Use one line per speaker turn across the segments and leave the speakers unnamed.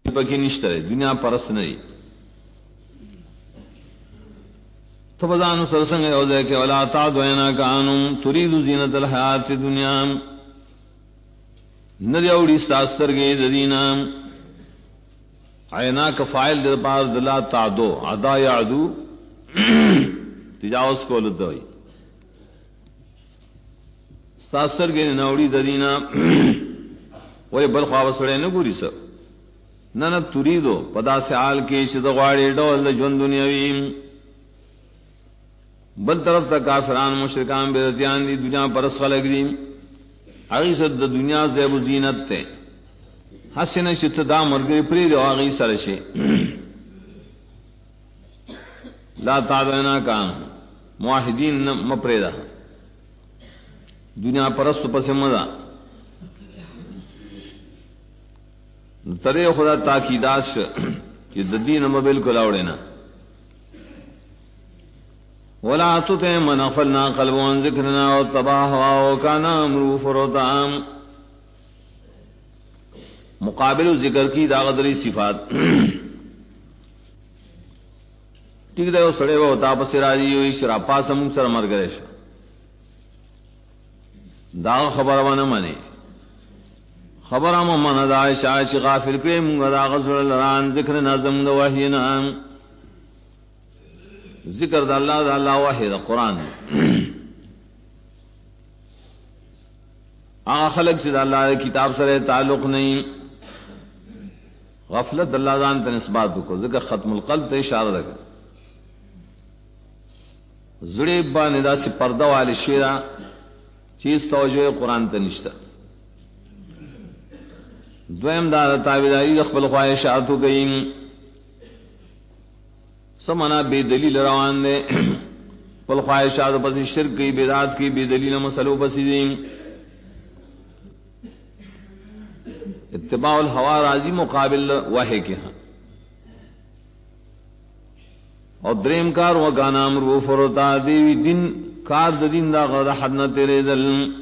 پکی نشترے دنیا پرست نہیں تو بزانو سرسنگ یوزے کہ ولا تعدوینا کانم ترید زینت الحیات دنیا ندی اوڑی ساستر گئی ددینا عینا کا فائل در پار دلا تعدو عدا یعدو تجاوز کو لدوئی ساستر گئی نوڑی ددینا وی بلخواو سڑے نگوری سر نہ تریدو پدا سے آل کے شدغواڑی ڈول جون دنیاویم بل طرف تا کافران مشرکان بیدتیان دی دنیا پرس خلق دی اغیصد دا دنیا زیب و زینت تے حسن شت دا مرگری پرید و آغی سرشے لا تعدوینا کان معاہدین مپریدہ دنیا پرست پس مدہ ترے خدا تاکیدات کہ دین بالکل اوڑینا ولا تطع من اغفلنا قلبه عن ذکرنا واتبع هواه وكان امره فرطا مقابل ذکر کی داغدری صفات ٹھیک ہے سڑے وہ تاپس راضی ہوئی شراپا سم سر مر گئے داغ خبر وانا منے خبر ہم من دائشہ چی غافل پہ منگا دا غزر لران ذکر نظم دا وحینا ذکر دا اللہ وحی دا قرآن آغا خلق سے دا اللہ دا کتاب سرے تعلق نہیں غفلت اللہ دان تا نسبات کو ذکر ختم القلب تا اشارہ دا زڑی با ندا سی پردہ والی شیرہ چیز توجہ قرآن تا نشتا دویم دار تابعداری خپل خواہشات ہو گئیں سمنا بے دلیل روان دے خپل خواہشات پس شرک کی بدعات کی بے دلیل مسلو پس دیں اتباع الہوا راضی مقابل وحی کے ہاں اور دریم کار و گانا امرو فرتا دیوی دن کار دین دا غدا حد نہ تیرے دل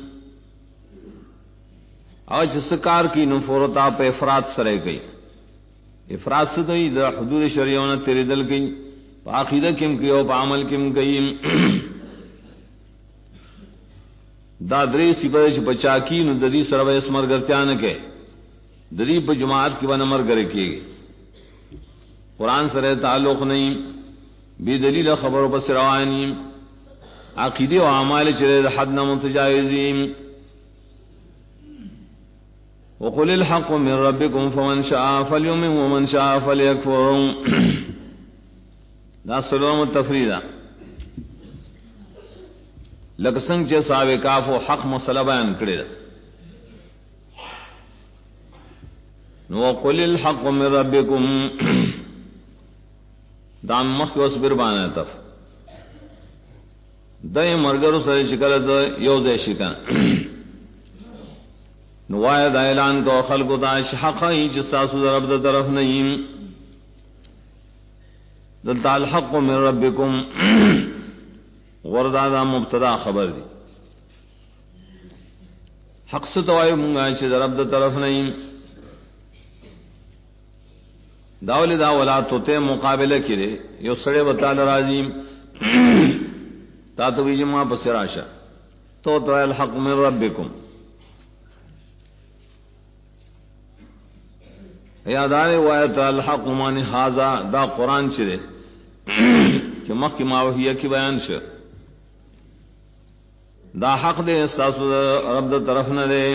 اور جس کار کی نفورتا پہ افراد سرے گئی افراد سے گئی دا حدود شریعہ نے تیرے دل گئی پا عقیدہ کم کی پا عمل کم گئی دا دری سپدش بچا کی نو ددی سرو اسمر گرتیان کے دری پا جماعت کی ونمر گرے کی قرآن سرے تعلق نہیں بے دلیل خبروں پر سروانی عقیدے و اعمال چرے حد نہ متجاوزین وقل الحق من ربكم فمن شاء فليؤمن ومن شاء فليكفر دا سلام التفریدہ لکسنگ چے صاحب کاف و حق مسئلہ بیان کرے وقل الحق من ربكم دام مخ وصبر بانا تف دای مرگر سره شکل د یو ځای شکن نوای د اعلان کو خلق دا حق ای چې تاسو رب د طرف نه یم دلته الحق من ربکم وردا دا مبتدا خبر دی حق ستوای مونږه چې رب د طرف نه یم داول دا ولا توته مقابله کړي یو سړی وتعال راضی تا تو جمع بسراشا تو الحق من ربکم یادار وایت الحق من هذا دا قرآن چرے کہ مخ کی ماوحیہ کی بیان شر دا حق دے استاسو رب دا طرف نہ دے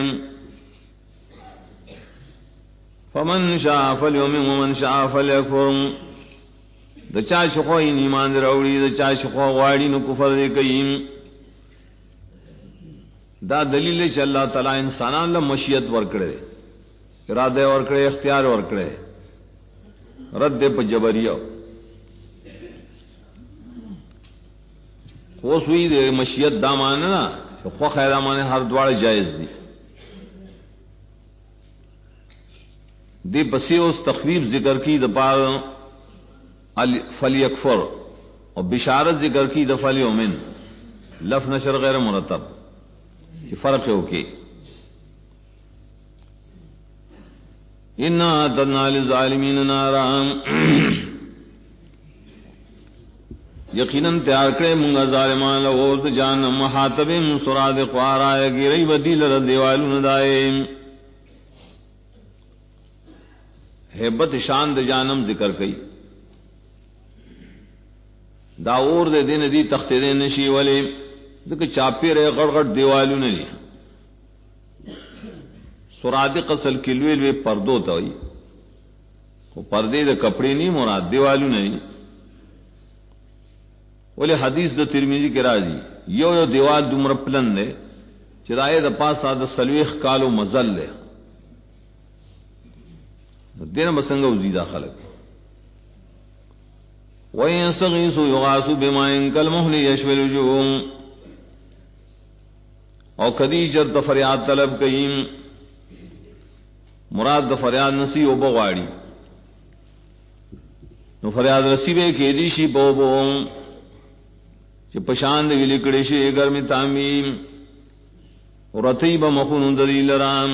فمن شاء فلیؤمن ومن شاء فلیکفر دا چا شخو ایمان دروڑی دا چا شخو غاڑی نو کفر دے کئیم دا دلیل چ اللہ تعالی انسانان لا مشیت ورکڑے ارادے ورکڑے اختیار ورکڑے رد پہ جبریہ خوش ہوئی دے مشیت دا مانے نا خو خیرہ مانے ہر دوار جائز دی دی پسی اس تخویف ذکر کی دا پار فلیکفر اور بشارت ذکر کی دا فلیؤمن لف نشر غیر مرتب یہ فرق ہے اوکے انا اعتدنا للظالمین نارا یقیناً تیار کرے منگا ظالمان لغوز جہنم محاطبم سرادق وارائے گیرئی بدیل رد دیوالون دائم حیبت شان د جہنم ذکر کئی داور دے دین دی تخت دے نشی والے ذکر چاپی رہے غڑغڑ دیوالون لی سرادق اصل کلوے لوے پردو تاوئی وہ پردے دے کپڑے نہیں مراد دیوالون نہیں ولی حدیث دا ترمیزی کے راضی یو دیوال دمر پلن دے چرائے دا پاسا دا سلویخ کالو مزل دے دین بسنگا وزیدہ خلق وَيَسْتَغِيثُوا يُغَاثُوا بِمَاءٍ كَالْمُهْلِ يَشْوِي الْوُجُوهَ اور کدی چرت فریاد طلب کئیم مراد دا فریاد نسی او بغاڑی نو فریاد رسیبے کے دیشی بو بو چی پشاند گی لکڑی شی گرمی تعمیم رتیب مخون دلیل رام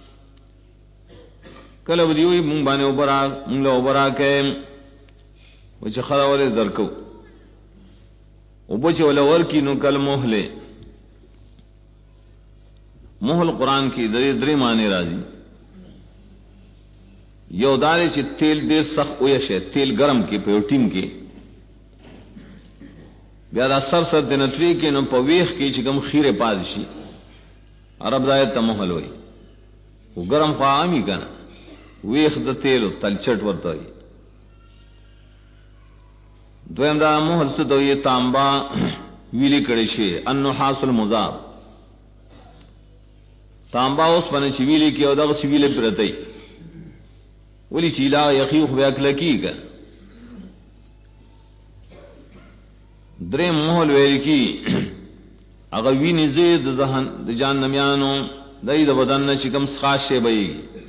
کلو دیوی مونگ بانے مونگ لے اوبرا کے وچی خدا والے درکو او بچی والا ورکی نو کل محلے محل قرآن کی دری معنی رازی یو دارے چی تیل دیر سخ اویش ہے تیل گرم کی پیوٹیم کی بیادا سر دنتوی کے نو پویخ کی چکم خیر پادشی عرب دایت تا محل ہوئی وہ گرم خواہمی کنا ویخ دا تیلو تلچٹ ورطا ہوئی دویم دا محل ستو یہ تانبا ویلی کڑشی النحاس المذاب تانبا اس پنے چی ویلی کی او دا غسی ویلی پرتی ولی چیلا یخیوخ بیاکلکی کن درے محل ویلی کی اگر وینی زید د جہنمیانو دای د بدن چکم سخاشے بئی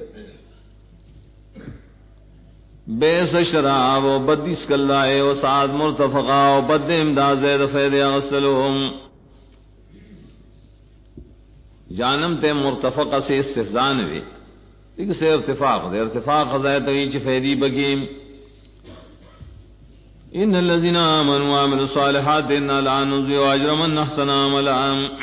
بیس شراب و بدیس کلائے و سعاد مرتفقا و بد امداد زید فید اغسلوہم جانم تے مرتفقہ سے استفزان ہوئے لیکن سے ارتفاق دے ارتفاق زید ویچ فیدی بگیم ان الذين امنوا وعملوا الصالحات انا لا نضيع اجر من احسن عملا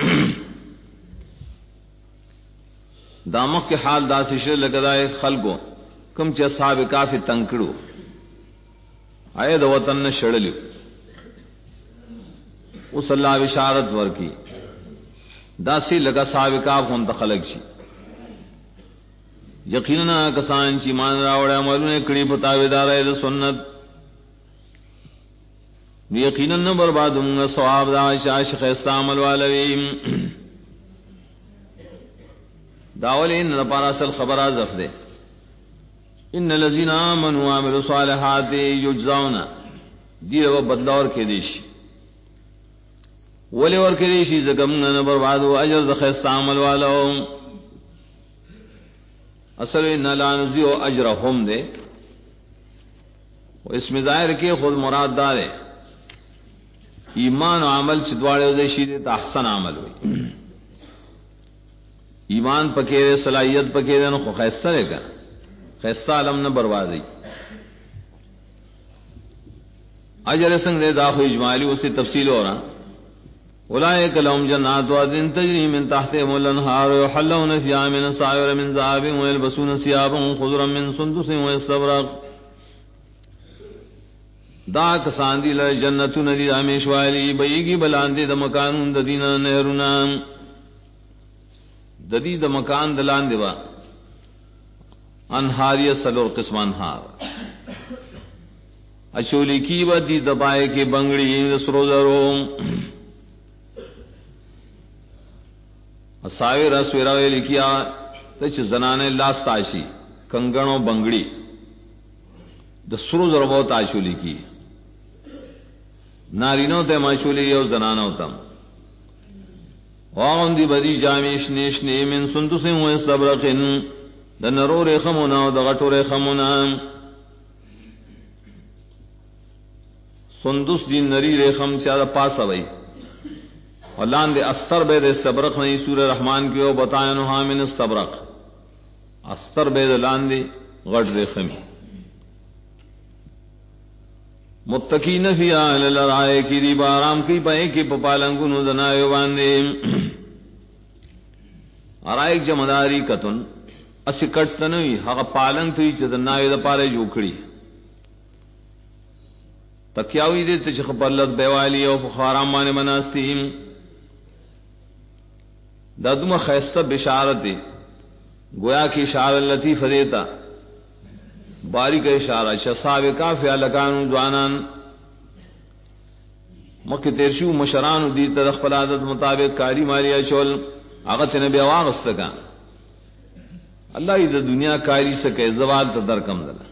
دامک کے حال داسش لگدائے خلقو کم چ اصحاب کافی تنکڑو آئے د وطن شڑلیو اس اللہ بشارت ورکی داسی لگا صاحب کاف ہون تخلق شي یقینا کسان چې مان راوړ عملونه کړي په تاویدارای د سنت یقینا نہ بربادوں ثواب دا عاشق عمل والویم داولین لپاره اصل خبر ازف دے ان الذين امنوا وعملوا الصالحات يجزون دی و بدلور کے دیش ولی اور کے دیشی زکم نہ بربادو اجر د عمل والو اصل ان لا نذيع اجرهم دے و اس میں ظاہر کہ خود مراد دار ہے ایمان و عمل چدواڑے دے شیدے احسن عمل ہوئی ایمان پکیرے صلاحیت پکیرے نو خیستہ دے کر خیستہ علم نہ بربادی اجر سنگ دے داخل اجمالی اسی تفصیل ہو رہا اولئک لهم جنات عدن تجری من تحتهم الانہار یحلون فیہا من اساور من ذهب ویلبسون ثیابا خضرا من سندس واستبرق دا کسان دی لئے جنتو ندی ہمیش والی بیگی بلاندی دا مکانون دا دینا نہرنا ددی دا مکان دلان دیوا انہاری سلور قسم انہار اچولی کی با دی دبائے کے بنگڑی سروزرو اساوی رسویراوی لکیا تچ زنانے لاستاشی کنگنو بنگڑی دا سروزرو بہت آشولی کی نارینو تے ماشولی یو زنانو تم واغن دی بدی جامیش نیشنی من سندس و استبرقن دا نرو ریخمونا و دا غٹو ریخمونا سندس دی نری ریخم چاہتا پاسا بھئی اور لان دے استر بید استبرق نہیں سورہ رحمان کی او بتائنوها من استبرق استر بید لان دے غټ رخمی متقین فی علی الارائک دی بارام کی پائے کی پالنگونو دنایو باندې ارائک جمداری کتن اسی کټتنوی هغه پالنگ تی چې دنایو د پاره جوړی تکیاوی دې ته خپلت بیوالی او فخارام باندې مناستیم دادم خیستہ بشارت گویا کی اشارہ لطیف دیتا باریک اشارہ شصاب کافی لکان جوانان مکہ تیرشو مشران دی تدخ پلادت مطابق کاری ماریا شول آغت نبی واغستکا اللہ ای دا دنیا کاری سکے زوال تا درکم دلا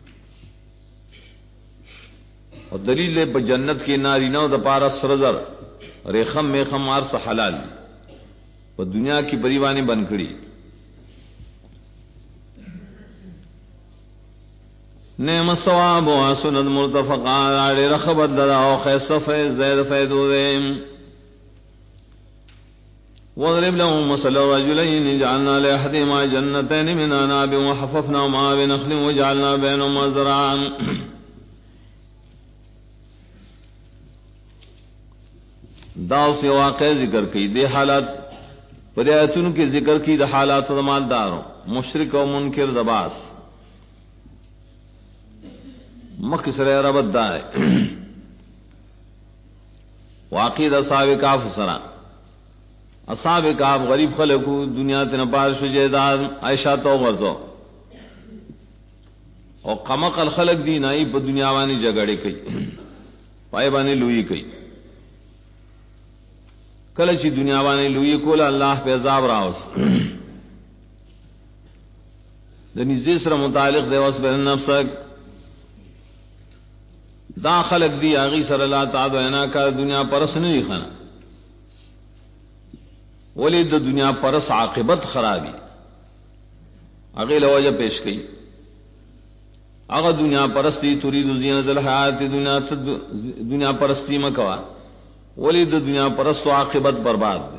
اور دلیل پا جنت کی نارینو دا پارا سرزر ریخم میخم عرص حلال دی پا دنیا کی پریوانی بن کری نعم الثواب وحسن المرتفقا آڑی رخبت دلا و خیست فیض زید فیدو دیم وضرب لهم مثل رجلين جعلنا لأحدهما جنتين من أعناب وحففناهما بنخل وجعلنا بينهما زرعا داو سے واقع ذکر کی دے حالات پریاتن کے ذکر کی دا حالات مالداروں مشرک و منکر دباس مکسر ربط دائے واقعی دا اصحاب کاف سرا اصحاب کاف غریب خلقو دنیا تنپار شجیداد عائشہ تو غرزو اور قمق الخلق دی نائی پا دنیا وانی جگڑے کئی پائے بانی لوئی کئی کلچی دنیا وانی لوئی کولا اللہ پہ عذاب راوس دنی زیسر متعلق دے وصبر نفسک دا خلق دی آغی صلی اللہ تعالی عنہ کا دنیا پرس نہیں خنا ولی دا دنیا پرس عاقبت خرابی اغیل وجہ پیش کی اغا دنیا پرستی ترید زینت الحیات دنیا پرستی مکوا ولی دا دنیا پرست و عاقبت برباد دے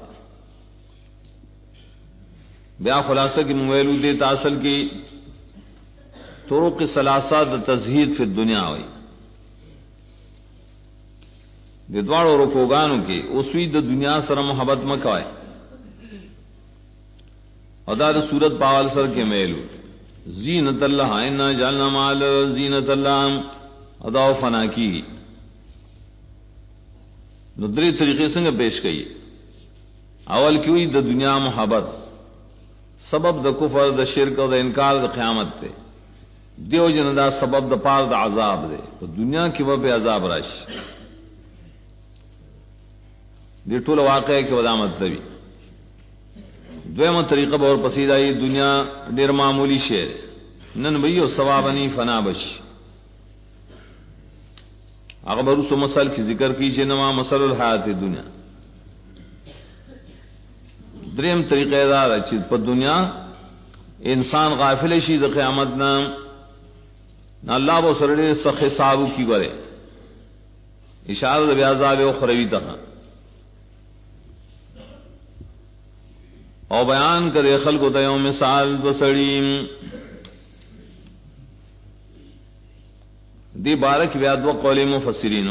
بیا خلاصہ کی مویلو دے تاصل کی طرق ثلاثہ دا تزہید فی الدنیا ہوئی دے دوار و رکوگانو کی اسوی دا دنیا سر محبت مکوائے اور دا صورت پاول سر کے میلو زینت اللہ اینا جعلنا مال زینت اللہ اداو فنا کی ندری طریقے سے پیش کئی اول کیوئی دا دنیا محبت سبب دا کفر دا شرک دا انکار دا قیامت تے دیو جن دا سبب دا پار دا عذاب دے تو دنیا کی وجہ پہ عذاب راش دی ٹول واقعہ کی ودامت تبی دویمہ طریقہ بہر پسید آئی دنیا دیر معمولی شیر نن بیو ثوابنی فنا بش اغبر اس مسل کی ذکر کیجئے نما مسل الحیات دنیا دریم طریقہ دار چیز پر دنیا انسان غافل شید قیامت نام نہ اللہ و سرڑے سخ صابو کی برے اشارت بیازاب اخروی تک او بیان کرے خلق و تیوم مثال بسڑیم دی بارک بیاد و قول مفسرینو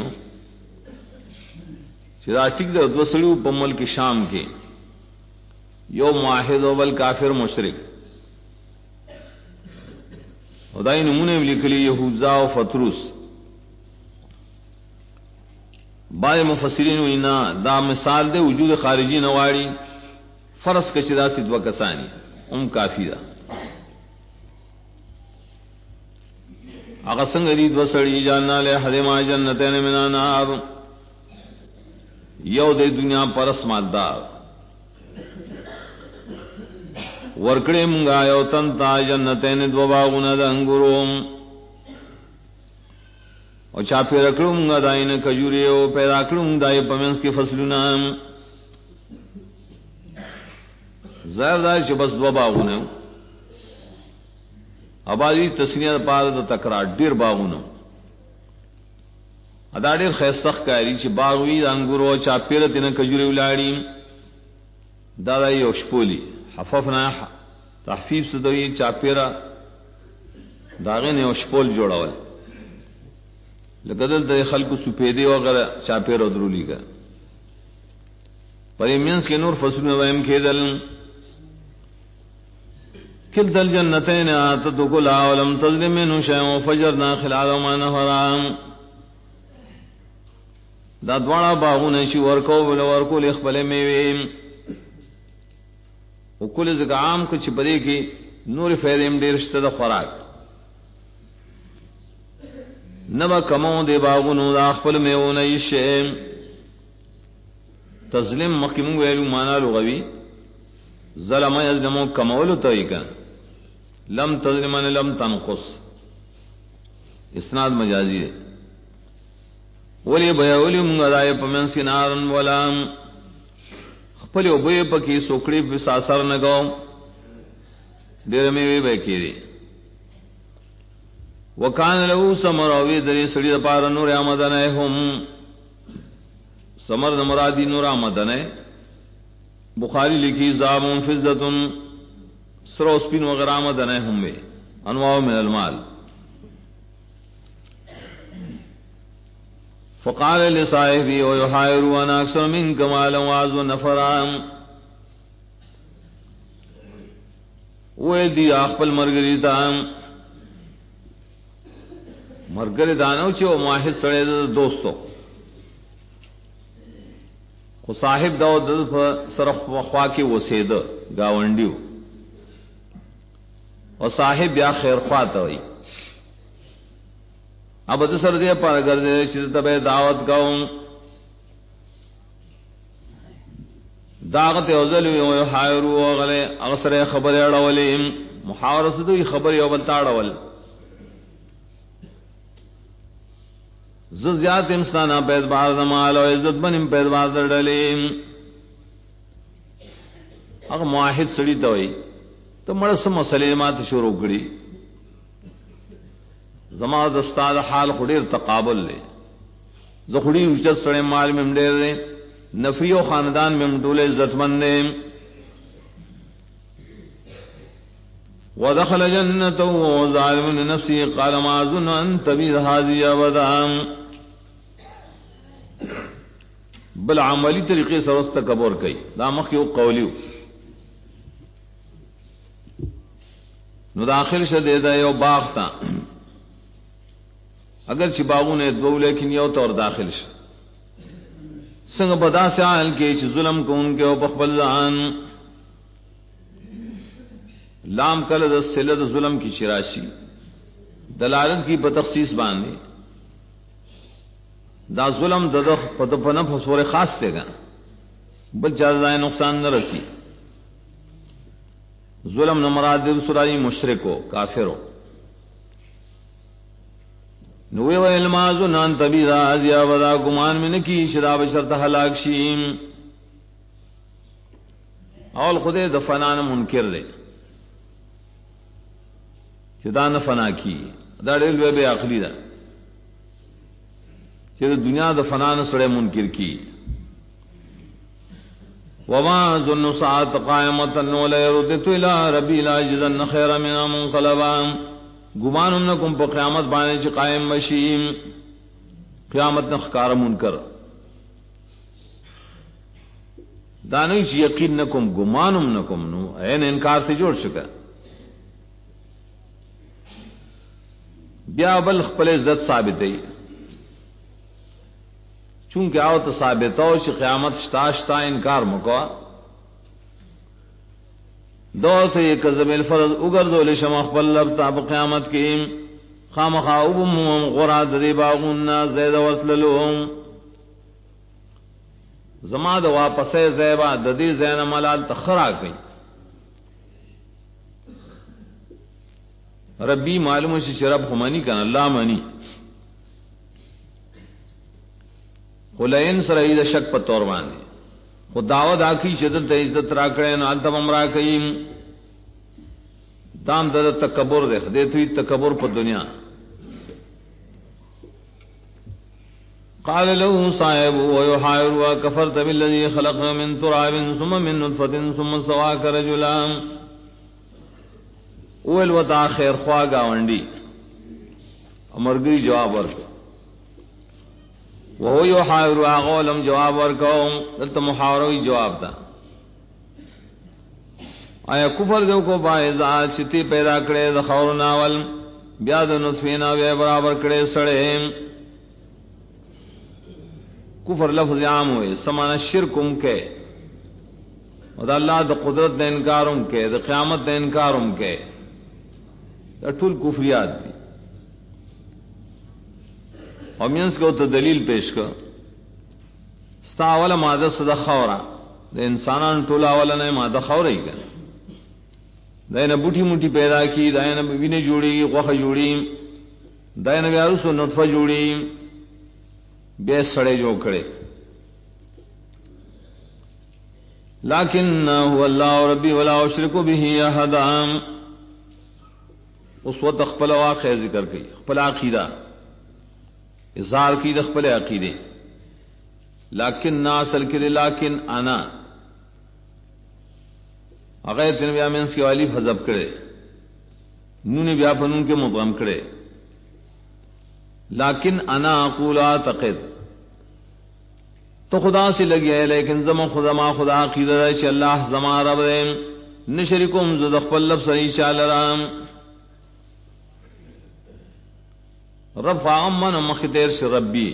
چیزا ٹک دے دو سڑیو پمل کی شام کے یو معاہد و بل کافر مشرک خدای نمونے میں لکھ لی یہوزا و فتروس بائے مفسرین وینا دا مثال دے وجود خارجی نواڑی فرض کے چدا سید و کسانی کافی دا اغسنگ رید و سڑی جاننا لے حدیما جنتین من نار یو دے دنیا پرس ماددار ورکڑے منگا یو تنتا جنتین دو باغون دا انگروم اور چاپی رکڑو منگا دائن کجوریو پیدا کرو منگ دائی پمینس کی فصلونا ظاہر دار چھ بس دو باغون ہے ابادی تسنیہ پار دا تکرار دیر باغون ادا دیر خیستخ کاری چھ باغوی دا انگورو چاپی رتینا کجوریو لاڑی دادا یو شپولی حففنا تحفیف سدوی چاپیرا داغه نه شپول جوړول لګدل د خلکو سپېدې وغیرہ چاپیر او درولیګه پرې مینس کې نور فصلونه وایم کېدل كلتا الجنتين آتت كلها ولم تظلم منه شيئا وفجرنا خلالهما نهرا دا دواړه باغونه شي ورکو لخپل میوه او کله ځکه عام کو چې بده کې نور فائدې ډېر شته د خوراک نبا کمو دی باغونو دا خپل میوه نه شي تظلم مخکمو ویلو معنا لغوي ظلم یظلمو کمولو تویکا لم تظلمن لم تنقص اسناد مجازی ہے ولی بیاولی منگدائی پمن سنارن ولام خپلی او بی پکی سوکڑی پی ساسر نگو دیرمی بی کیری وکان لہو سمراوی دری سڑی دپار نور آمدنے ہم سمر مرادی نور آمدنے بخاری لکھی زامون فزتن سروسپین وغیرہ آمدنے ہم بے انواع من المال فقال لصاحبی ویحائروا انا اکثر منک مالا وعز نفرام ویل دی اخپل مرگری دام مرگری دانو چو مواحد سڑے دوستو خو صاحب داو دل صرف خوا کی وسید گاونڈیو اور صاحب بیا خیر خواہ ہوئی اب سر دے پر گردے شدت دعوت گاؤں داغت اوزل حائرو غلے اغسر خبر اڑولی محاورس دوی خبر یوبلتا اڑول زیات انسانا پید بار دمال و عزت بنم پید بار در ڈلیم اگر معاہد سڑی توئی تو مرس مسئلے مات شروع کری زما دستاد حال خودیر تقابل لے زخڑی اجت سڑے مال میں مڈیر لے نفی و خاندان میں مڈول عزت مند لے ودخل جنته ظالم لنفسه قال ما اظن ان تبيد هذه ابدا بل عملی طریقے سے اس تکبر کئی دامخ کی قولیو نو داخل شدے دا یو باغ تا اگر چی باغوں نے دو لیکن یو طور داخل ش سنگ بدا سے آل کے چی ظلم کو ان کے او بخبل زان لام کل دا سلد ظلم کی شراشی دلالت کی بتخصیص باندھے دا ظلم ددخ پنف حصور خاص سے گا بل جازائے نقصان نہ رسی ظلم نمراد دل سرائی مشرکو کافرو نوے و علماز نان تبی رازیا ودا گمان میں نکی شراب شرط حلاک شیم اول خودے دفنان منکر لے چدا نہ فنا کی دا ریلوے بے عقلی دا چدا دنیا دا فنا نہ سڑے منکر کی وما ظن ساعت قائمتا ولا يردت الى ربي لا جزن خيرا من منقلبا گمان انکم پا قیامت بانے چی قائم مشیم قیامت نخکار منکر دانوی چی یقین نکم گمانم نکم نو این انکار سے جوڑ شکا بیا بل خپل عزت ثابت ہے چونکہ آو تو ثابت ہو کہ قیامت شتا انکار مکوا دو تو یہ کذب الفرض اگر دو لشما خپل لبتا قیامت کی خامخا ابم غرا دری باغون زید ورتللوم زما د واپس زیبا ددی زین ملال تخرا گئی ربی معلوم سے شرب ہمانی کن اللہ منی خلین سرعید شک پر طور باندھے خود دعوت آکی شدت عزت راکڑے نال تم امرا کئیم دام دد تکبر دیکھ دے تو تکبر پر دنیا قال له صاحب ويحاور وكفرت بالذي خلق من تراب ثم من نطفة ثم سواك رجلا اول وتا خیر خوا گاونڈی امرګری جواب ورکړ وهو يحاور اغولم جواب ورکوم دلته محاوروي جواب دا آیا کفر جو کو باعزا چتی پیدا کړي د خور ناول بیا د نطفینا وی برابر کړي سړې کفر لفظ عام ہوئے سمانا شرکم کے او د الله د قدرت د انکارم کې د قیامت د انکارم کې دا ټول کفریات دي او مینس کو ته دلیل پیش کړ ستا اوله ماده صد خوره د انسانان ټول اوله نه ماده خوره یې کړ داینه بوټي موټي پیدا کی داینه وینه جوړي غوخه جوړي داینه بیا رسو نطفه جوړي بے سڑے جو کھڑے لیکن هو اللہ ربی ولا اشرک به احد اس وقت خپل واقع ذکر کی خپل عقیدہ اظہار کی خپل عقیدے لیکن اصل کے لیکن انا اگر تن بیا منس کی والی حذف کرے نون بیا فنون کے مدغم کرے لیکن انا اقول اعتقد تو خدا سے لگی ہے لیکن زما خدا عقیدہ ہے کہ اللہ زما رب ہے نشرکم ذ خپل لفظ انشاءاللہ رب امن مخدیر سے ربی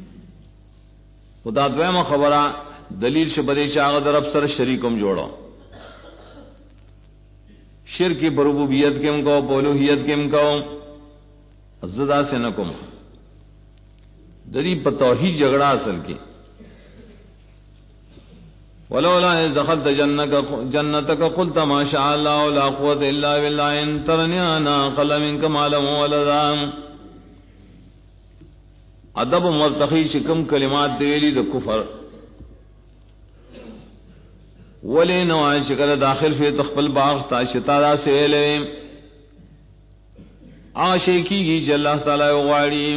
خدا دویمه خبره دلیل سے بدی چاغ در رب سر شریکم جوڑو شرک بربوبیت کے کو اولوہیت کے کو زدا سے نکم دری توحید جھگڑا اصل کی ولولا دخلت جنتك قلت ما شاء الله لا قوة الا بالله ان ترني انا اقل منك مالا وولدا ادب مرتقی شکم کلمات دیلی د کفر ولی نوائن شکر داخل فی تخپل باغ تا شتارا سے لے آشے کی گی چی اللہ تعالی وغاڑی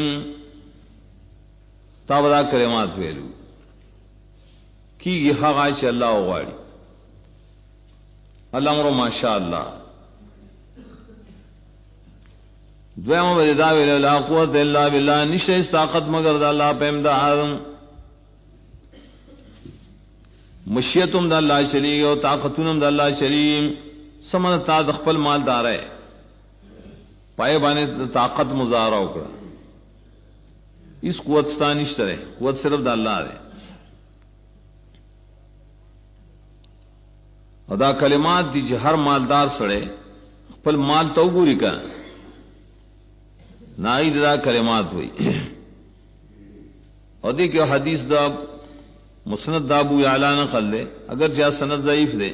تابدا کلمات ویلو کی گی حقا چی اللہ وغاڑی اللہ مرو ماشاء اللہ دویم بددا ویلو لا قوت الا باللہ نشتے طاقت مگر دا اللہ پہ امداد مشیتم دا اللہ شریک او طاقتونم دا اللہ شریک سمن تا دخپل مال دار ہے پائے بانے طاقت مظاہرہ اکڑا اس قوت ستانش ترے قوت صرف دا اللہ ہے ادا کلمات دی ہر مالدار سڑے خپل مال تو گوری کا نائی دا کلمات ہوئی اور دیکھو حدیث دا مسند دا ابو یعلا نقل دے اگر جا سند ضعیف دے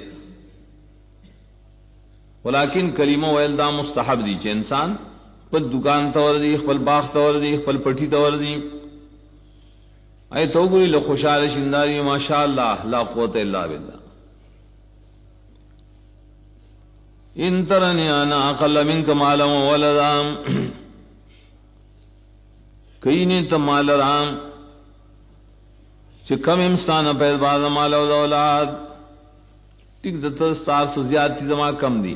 ولیکن کلمہ ویل دا مستحب دی چھ انسان خپل دکان تور دی خپل باغ تور دی خپل پٹھی تور دی اے تو گوری لخوشال شنداری ماشاءاللہ لا قوت الا باللہ ان ترنی انا اقل منک مالا وولدا کئی نے تو مال رام چھ کم امستان پید بعد مال و اولاد ٹک دتر ستار سے زیادتی زما کم دی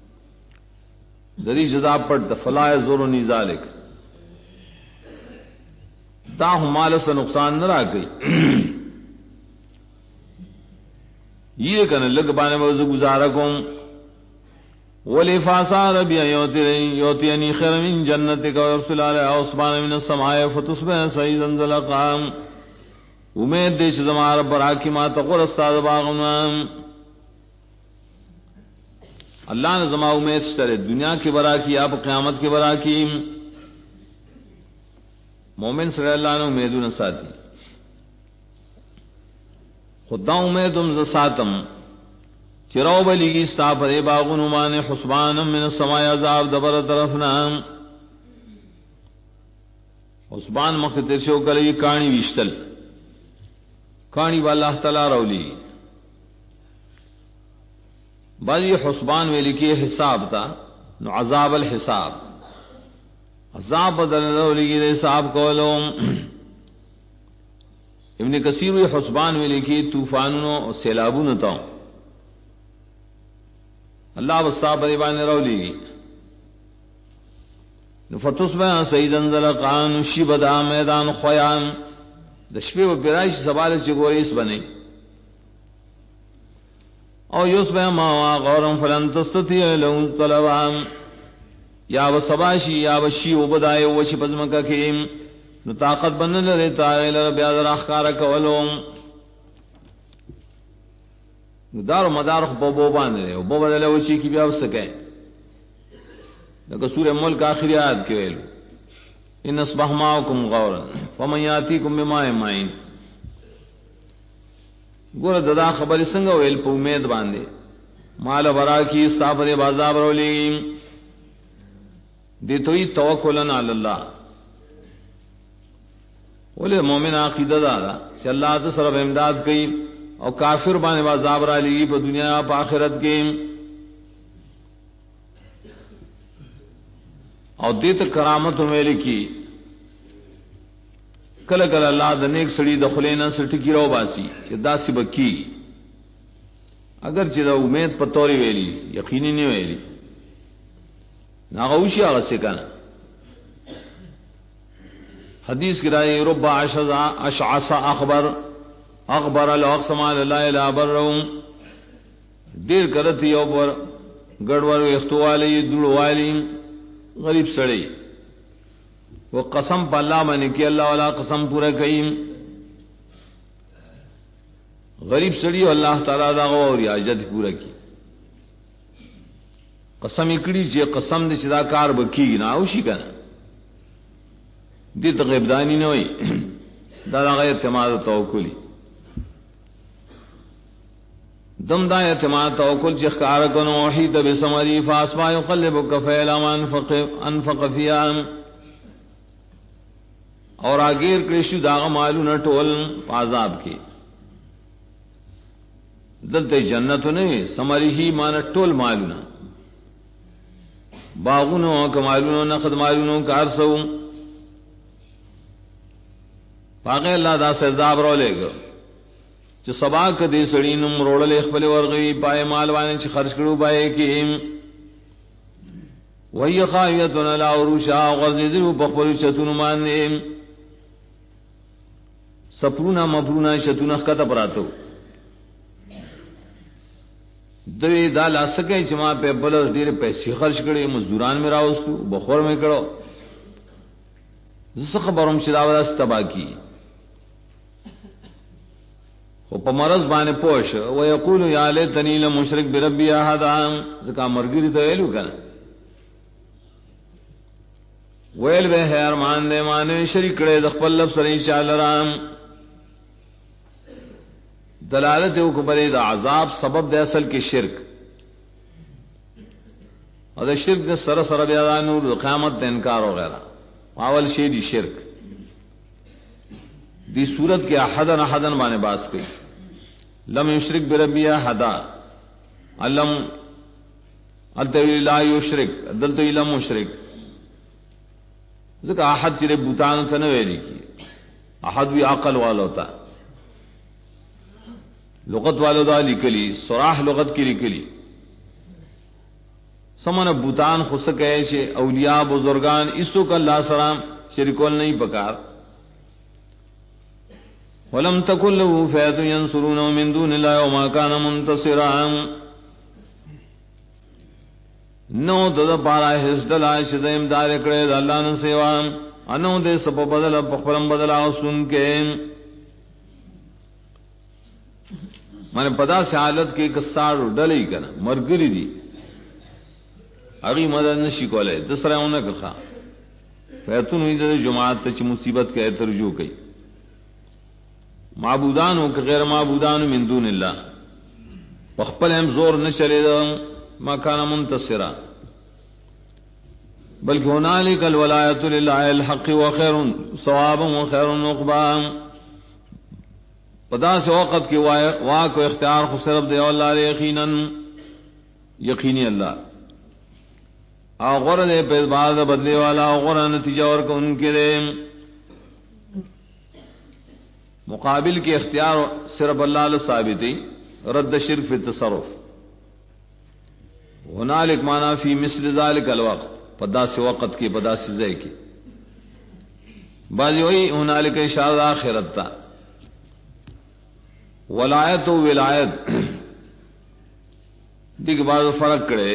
دری جزا پڑ فلا یزورنی ذالک تا ہوں مال سے نقصان نہ رہا گئی یہ کہنے لگ بانے موضوع گزارا کوں ولفاسا ربی یوتینی خیر من جنتک ورسل علی عصبان من السماء فتصبح سعیدا زلقا امید دیش زمان رب راکیمات قر استاد باغنا اللہ نے زمان امید شترے دنیا کی براکی آپ قیامت کی براکی مومن صلی اللہ نے امیدون ساتی خدا امیدم زساتم چراو بلیگی ستا پر باغن امان حسبانا من السماء عذاب دبر طرفنا حسبان مقتر شو کلی کانی ویشتل کانی با اللہ تعالی رولی بعضی حسبان میں لکھی حساب تھا نو عذاب الحساب عذاب بدل رولی کی حساب کولو ابن کثیر حسبان میں لکھی طوفانوں اور سیلابوں تاؤں اللہ وصاب ایبان رولی فتسبح سیدا زلقان شبدا میدان خویان د شپې و پیرایش سوال چې ګوریس بنی او یصبح ما غورم فلن تستطيع له طلبا یا وسباشی یا وشی وبدای وشی پزمکا کیم نو طاقت بنل رتا ال بیا در اخکار کولم دار مدار خو بو باندې او بو بدل وشی کی بیا وسکه لکه سورہ ملک آخری آیت کې ویلو ان اصبح معكم غورا فمن ياتيكم بماء معين ګور ددا خبرې څنګه ویل په امید باندې مال ورا کی صابر بازار ورولې دي توي توکلن علی الله ولې مؤمن عقیده دا چې الله تعالی سره امداد کوي او کافر باندې بازار را لګي په دنیا او آخرت کې او دیت کرامت ویل کی کله کله الله د نیک سړي د خلینا سټکی راو باسي چې داسې بکی اگر چې د امید په توري ویلي یقیني نه ویلي ناغوشي هغه څه کنه حدیث کې راځي رب اشعث اخبر الاقسم على لا اله برهم ډیر کړه یو پر ګډوړ اختوالي دړوالي غریب سړی وہ قسم پا اللہ مانے کی اللہ والا قسم پورا کئیم غریب سڑی و اللہ تعالیٰ دا اور حاجت پورا کی قسم اکڑی چی قسم دے چدا کار بکی نا اوشی کنا دی تغیبدانی نوئی دا دا غیر اعتماد توکلی دم دا اعتماد توکل چی خکارکنو وحید بسمری فاسما یقلب کفیلا ما انفق فیام اور آگیر کرشو داغ مالونا ٹول عذاب کی دلتے جنتو نہیں سمری ہی مانا ٹول مالونا باغونو کمالونو نقد مالونو کارسو پاگے اللہ دا سے عذاب رو لے گا چو سبا کدی سڑینم روڑل اخبل ورغوی پائے مالوانے چی خرچ کرو پائے کیم وہی خواہیتون علا عروشا غرزیدنو پخبرو چتونو ماندیم سپرونا مپرونا شتون اخکتا پراتو دوی دا لاسکے چما پہ بلس دیر پیسی خرچ کرے مزدوران میں راوستو بخور میں کرو زس خبرم شداولا ستبا کی و پا مرض بانے پوش ویقولو یا لیتنی لمشرک بربی احدا زکا مرگری تو ویلو کنا ویل بے ہے ارمان دے مانے شریک کرے دخپل لب سرین شاہ رام دلالت او کبرے دا عذاب سبب دے اصل کے شرک اور دا شرک دے سر سر بیا نور قیامت دے انکار وغیرہ اول شی دی شرک دی صورت کے احدن احدن بانے باس کی لم یشرک بربی احدا علم التوی لا یشرک دلتوی لم مشرک ذکر احد چرے بوتان تنویلی کی احد بھی عقل والا ہوتا لغت والو دا لکلی صراح لغت کی لکلی سمن بوتان خسک ایشے اولیاء بزرگان اسو کا اللہ سلام شرکول نہیں پکار ولم تکن له فیت ینصرون من دون اللہ وما کان منتصرا نو دا پارا حس دلائی شد امدار اکڑے دا اللہ نسیوان انو دے سپا بدل پخبرم بدلا سن کے میں پدا سے حالت کے کستار ڈلی کنا مرگری دی اگی مدد نشی کولے دسرا انہیں کخا فیتون ہوئی دے جماعت تچ مصیبت کے ترجو کئی معبودان ہو کہ غیر معبودان من دون اللہ پخپل ہم زور نہ چلے دا ما کان منتصرا بلکہ ہنالک الولایت للہ الحق وخیر ثوابا وخیر عقبا پدا سے وقت کی واہ کو اختیار خود صرف دے اللہ یقینی اللہ آغور دے پہ بعد بدلے والا آغور نتیجہ اور کو ان کے دے مقابل کے اختیار صرف اللہ ثابتی رد شرک فی التصرف ہنالک مانا فی مثل ذلک الوقت پدا سے وقت کی پدا سے زے کی بازی ہوئی ہنالک اشارہ آخرت تا ولایت و ولایت دیکھ بعض فرق کرے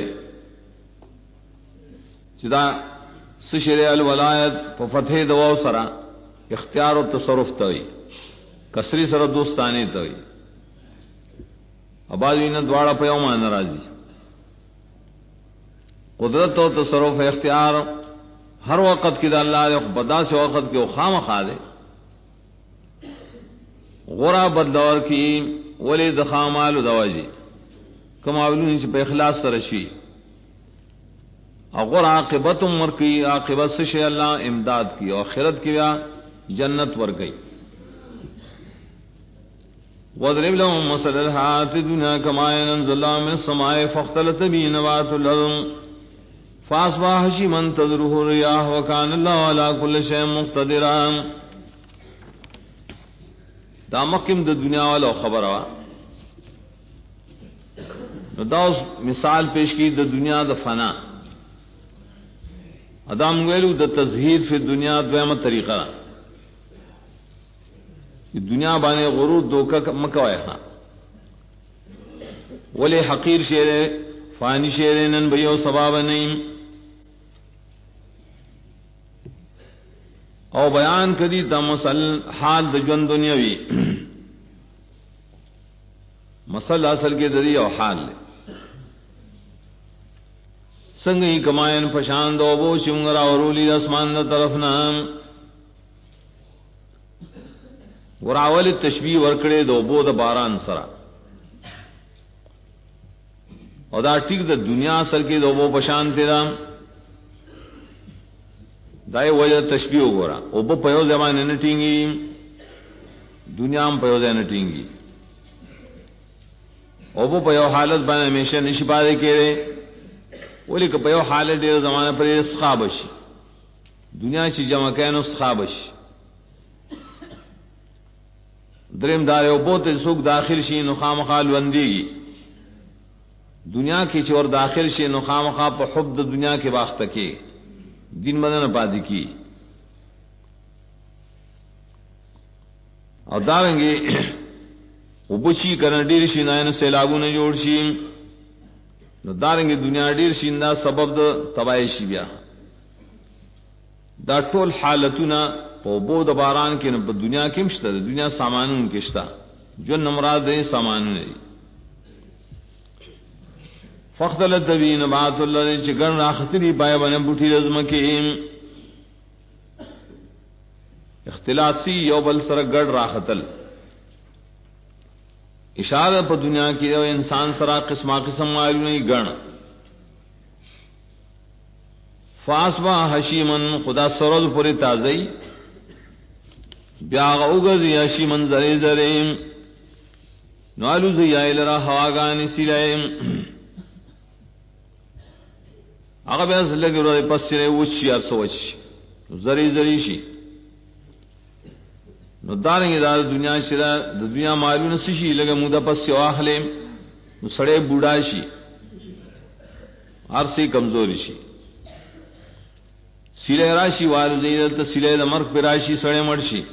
چدا سشر الولایت پا فتح دواو سرا اختیار و تصرف توئی کسری سر دوستانی توئی ابازی نا دوارا پیو مان راضی قدرت و تصرف اختیار ہر وقت کی دا اللہ دے بدا سے وقت کی خام خا دے غرا بدور کی ولی دخامال دواجی کماولون سے پہ اخلاص سرشی اغر عاقبت عمر کی عاقبت سے اللہ امداد کی اور آخرت کیا جنت ور گئی وَاضْرِبْ لَهُم مَّثَلَ الْحَيَاةِ الدُّنْيَا كَمَاءٍ أَنزَلْنَاهُ مِنَ السَّمَاءِ فَاخْتَلَطَ بِهِ نَبَاتُ الْأَرْضِ فَأَصْبَحَ هَشِيمًا تَذْرُوهُ الرِّيَاحُ وَكَانَ اللَّهُ عَلَىٰ كُلِّ شَيْءٍ مُقْتَدِرًا دا مقیم دا دنیا والا خبر وا دا مثال پیش کی دا دنیا دا فنا ادام ویلو دا تزہیر فی دنیا دویمت طریقہ دنیا بانے غرور دوکا مکوائے ہاں ولی حقیر شیر فانی شیر نن بیو سباب نہیں او بیان کدی تا مسل حال دا جون دنیاوی مسل اصل کے دری او حال لے سنگی کمائن پشاند و بو شمگرا ورولی اسمان دا طرف نام وراول تشبیح ورکڑے دو بو دا باران سرا اور دا ٹھیک دا دنیا اصل کے دو بو پشان تیرا دائے وجہ تشبیح گورا او بو پیو زمان نٹینگی دنیا ہم پیو زمان نٹینگی او بو پیو حالت بانے ہمیشہ نشپا دے کے رے ولی کہ پیو حالت دیر زمانہ پر اسخابش دنیا چی جمع کہنو اسخابش درم دارے او بوت سوک داخل شی نخام خال وندیگی دنیا کی چور داخل شی نخام خال پا حب دا دنیا کے باخت کے دن بدن پادی کی اور دارنگی او بچی کرن دیر شی نائن سیلابو نے جوڑ شی نو دارنگی دنیا دیر شی دا سبب دا تبایشی بیا دا ټول حالتنا او بو د باران کې په دنیا کې مشته دنیا سامانون کې شته جو نمراد دې سامان نه فختلت بین نبات الله چې ګن راختلی پای باندې بوټي رزم کې اختلاط سی یو بل سره ګډ راختل اشاره په دنیا کې یو انسان سره قسمه قسم معلومه ګن فاسوا حشیمن خدا سرل پوری تازی بیا اوگز یاشی من زری زریم نوالو زیائی لرا ہواگانی سیلائیم آقا بیاس لگی رو پس چرے وچی ارسو وچی زری زری شی نو دارنگی دار دنیا شرا دنیا معلوم نسی لگا مودا پس سے واخلیم نو سڑے بوڑا شی عرصی کمزوری شی سیلے راشی والو زیدلتا سیلے دا مرک پی راشی سڑے مرشی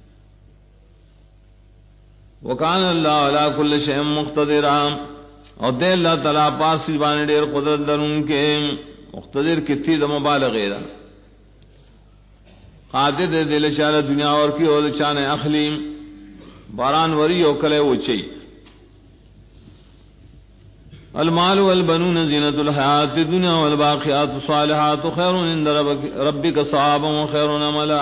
وکان اللہ علا کل شیم مقتدر اور دے اللہ تعالیٰ پاس سیبانے دیر قدرت درون کے مقتدر کتی دا مبالغی دا قادر دے دل چالا دنیا اور کی اور چانے اخلیم باران وری او کلے وچی المال والبنون زینت الحیات الدنیا والباقیات الصالحات خیر عند ربک ثوابا وخیر عملا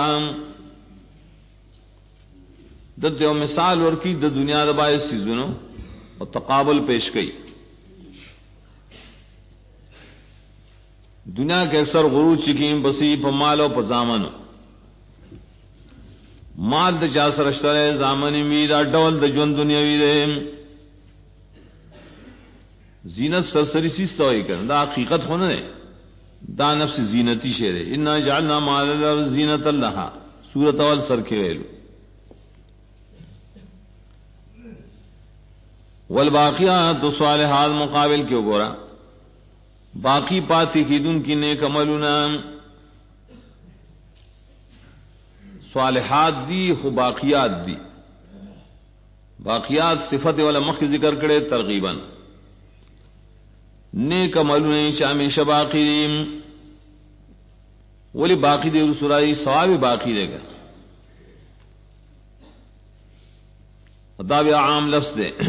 دد یو مثال ورکی د دنیا د باعث سيزونو او تقابل پیش کئی دنیا کے اکثر غرور چکیم بسی پا مال و پا زامنو مال د چا سرشتر زامن مید اڈول د جون دنیاوی دے زینت سرسری سیستا ہوئی کرن دا حقیقت ہونا دے دا نفس زینتی شیرے انا جعلنا مال الارض زینت اللہ سورت اول سر کے ویلو والباقیات الصالحات مقابل کیوں گورا باقی پاتی کی دن کی نیک عملنا صالحات دی خو باقیات دی باقیات صفت والا مخ ذکر کرے ترغیبا نیک عملنا شامل شباقی ولی باقی دے سرائی ثواب باقی رہے گا اداب عام لفظ دے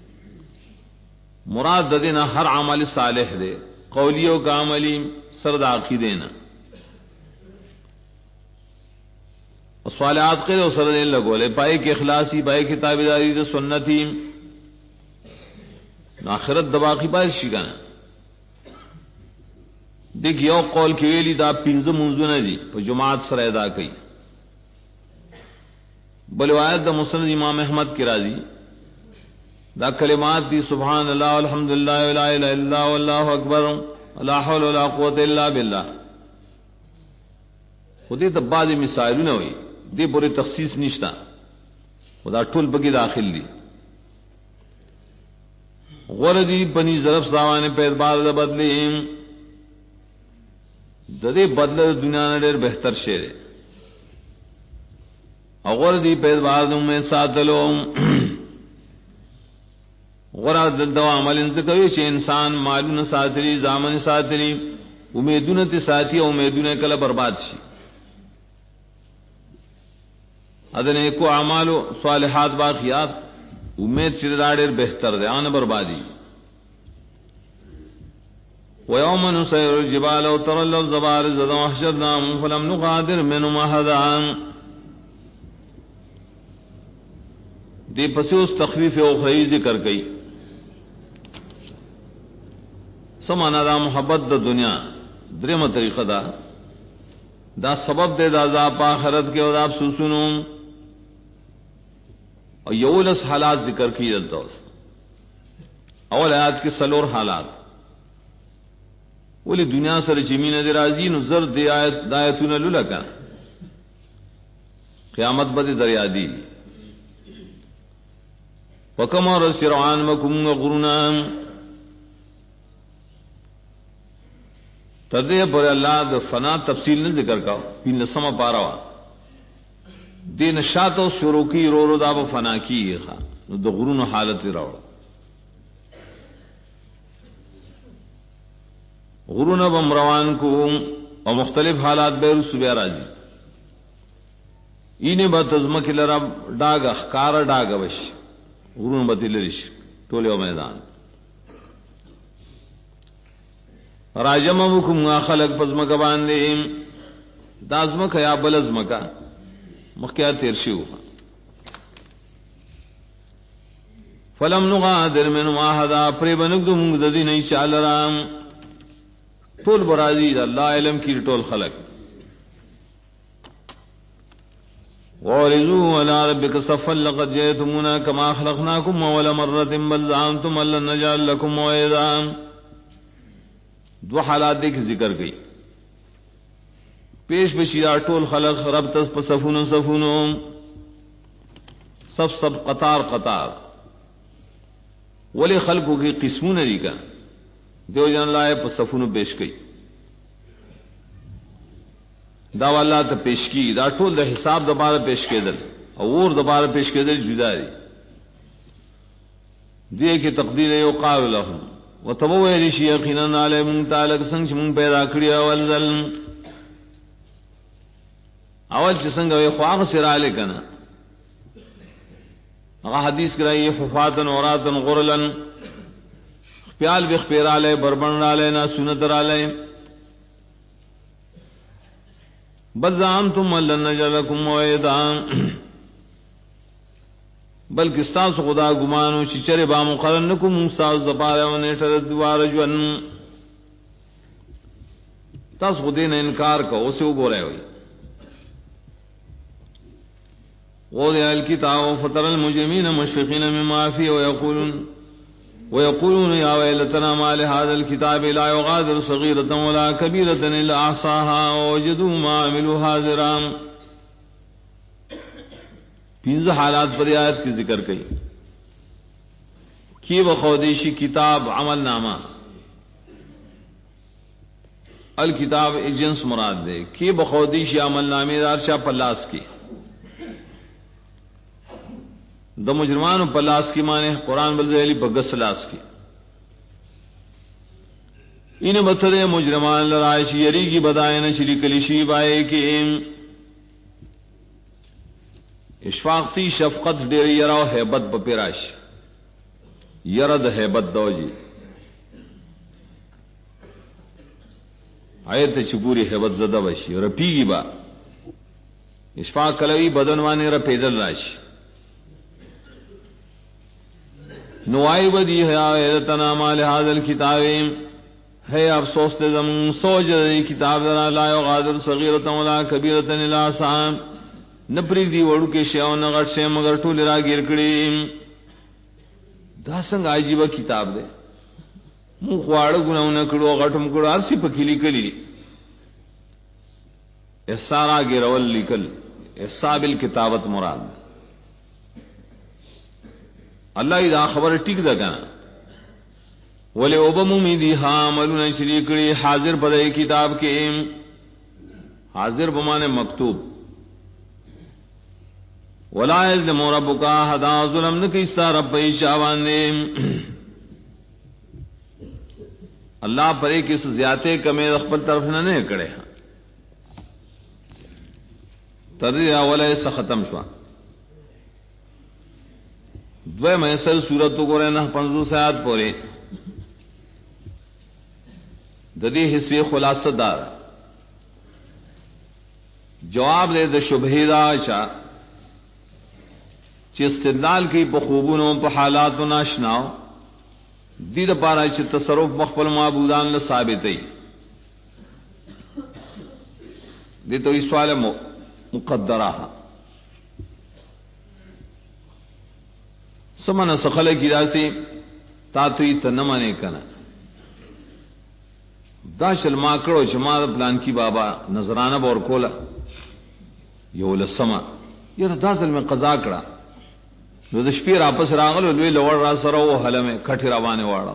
مراد دینا ہر عمل صالح دے قولیوں کا عملی سرد عقیدے نا صالحات کے سرد لگولے پائے کے اخلاصی پائے کی تابعداری دے سنتی آخرت دباقی پائے شکانا دیکھ یو قول کی ویلی دا پنز منزو دی پا جماعت سر ادا کئی بلوایت دا مسند امام احمد کی راضی دا کلمات دی سبحان اللہ الحمدللہ لا الہ الا اللہ واللہ اکبر لا حول ولا قوت الا باللہ خودی تب بعض مثالوں نہ ہوئی دی پوری تخصیص نشتا خدا ٹول بگی داخل دی غردی پنی ضرب ساوانے پہ اعتبار دا بدلی ددے بدل دنیا نے ڈیر بہتر شیر ہے غردی پہ اعتبار میں ساتلو غرا دوا عمل ان سے کوي چې انسان مالونه ساتري زامن ساتري امیدونه ته ساتي او امیدونه کله برباد شي اذن کو اعمال صالحات باقیات امید چې ډېر بهتر ده ان بربادي ويوم نسير الجبال وترى الجبال وحشرناهم فلم نغادر منهم احدا دی پسوس تخفیف او خی ذکر کئی سمانا دا محبت دا دنیا درم طریقہ دا سبب دے دا عذاب آخرت کے عذاب سوسنو اور یولس حالات ذکر کی جلتا اس اول آیات کی سلور حالات ولی دنیا سر چمین درازی نو زر دی آیتون للکا قیامت بد دریادی وکم اور سرعان مکم غرنام تردے پر اللہ دا فنا تفصیل نے ذکر کا پین لسما پارا وا دین شاط و شروع کی رو رو دا با فنا کی خواہ دا غرون حالت راوڑا غرون بمروان کو اور مختلف حالات بیر سبیا راجی اینی با تزمک لرب ڈاگا خکار ڈاگا وش غرون بتی لرش ٹولے و میدان راجم مکم خلق پزمک باندے دازمک یا بلزمکا مخیا تیرشیو فلم نغادر من واحدا پریبنک دو منگ ددی نہیں چال رام طول برازی اللہ علم کی طول خلق وَعْرِضُوا عَلَىٰ رَبِّكَ صَفًّا لَقَدْ جِئْتُمُونَا كَمَا خَلَقْنَاكُمْ أَوَّلَ مَرَّةٍ بَلْ زَعَمْتُمْ أَن لَّن نَّجْعَلَ لَكُم مَّوْعِدًا دو حالات دیکھ ذکر گئی پیش بشیار ٹول خلق رب تس پسفون صفونو سب قطار قطار ولی خلقوں کی قسمون ریکا دیو جان لائے پسفون پیش گئی دا والا تا پیش کی دا ٹول دا حساب دبارہ پیش کے دل اور دبارہ پیش کے دل جدا دی دیئے کی تقدیر یقال لهم وتبو ریشی یقینا علی منتعلق سنگ من پیدا کړی اول ذل اول چې څنګه وي خواغ سراله کنا هغه حدیث کرائی حفاتن اوراتن غرلن خپیال بخپیراله بربنراله نا سنت راله بل زعمتم لن نجعلكم موعدا بلکہ استاذ خدا گمانو چچرے با مقرن نکم استاذ دبارہ و نیٹر دوار جون تاس خودی نے انکار کا اسے وہ رہے ہوئی وضع الكتاب فتر المجرمین مشفقین مما فيه ويقولون يا ويلتنا ما لهذا الكتاب لا يغادر صغيرة ولا كبيرة إلا أحصاها ووجدوا ما عملوا حاضرا پینز حالات پر آیت کی ذکر کئی کی بخودیشی کتاب عمل نامہ الکتاب جنس مراد دے کہ بخودیش یا عمل نامے دار شاہ پلاس کی د مجرمان پلاس کی مانے قرآن بلزیلی بگس لاس کی ان بتدے مجرمان لرائش یری کی بدائن شری کلیشی بائے کہ اشفاق سی شفقت ڈیری یراو حیبت بپیراش یرد حیبت دو جی آیت چپوری حیبت زدہ بشی رپی گی با اشفاق کلوی بدن وانے رپیدل راشی نوائی بدی ہے ایدتنا مال حاضر الکتاب ہے افسوس تزم سوج دی کتاب درا لا یغادر صغیرتا ولا کبیرتا الا سام نپریک دی وڑو کے شیو نغر شی مگر ٹول را گیر کڑی دا سنگ عجیب کتاب دے مو خواڑ گناو نکڑو غٹم کڑو عرصی پکیلی کلی احسارا گیرول لکل احساب الکتابت مراد اللہ دا خبر ٹک دا کنا ولی اوبمومی دی حاملون شریکڑی حاضر پدائی کتاب کے حاضر بمانے مکتوب ولا یظلم ربک احدا ظلم نکیستا رب ایشاوان نے اللہ پرے کس زیادے کمے رخبت طرف نہ کڑے تری اولا اس ختم شوا دوے محسل صورت کو رہنا 500 آیات پورے ددی حسوی خلاصہ دار جواب دے د شبہی دا شا چ استدلال کی بخوبونوں په حالات ناشناو دید پارا چ تصرف مخبل معبودان ل ثابتئی دی تو سوال مقدرہ سمن سخل کی راسی تاتوی تنمانے کنا دا شل ماکڑو جماعت پلان کی بابا نظرانہ بور کولا یو لسما یہ دازل میں قضا کڑا نو د شپې راپس راغلو لوی لوړ را سره و حلمه کټی روانه واړه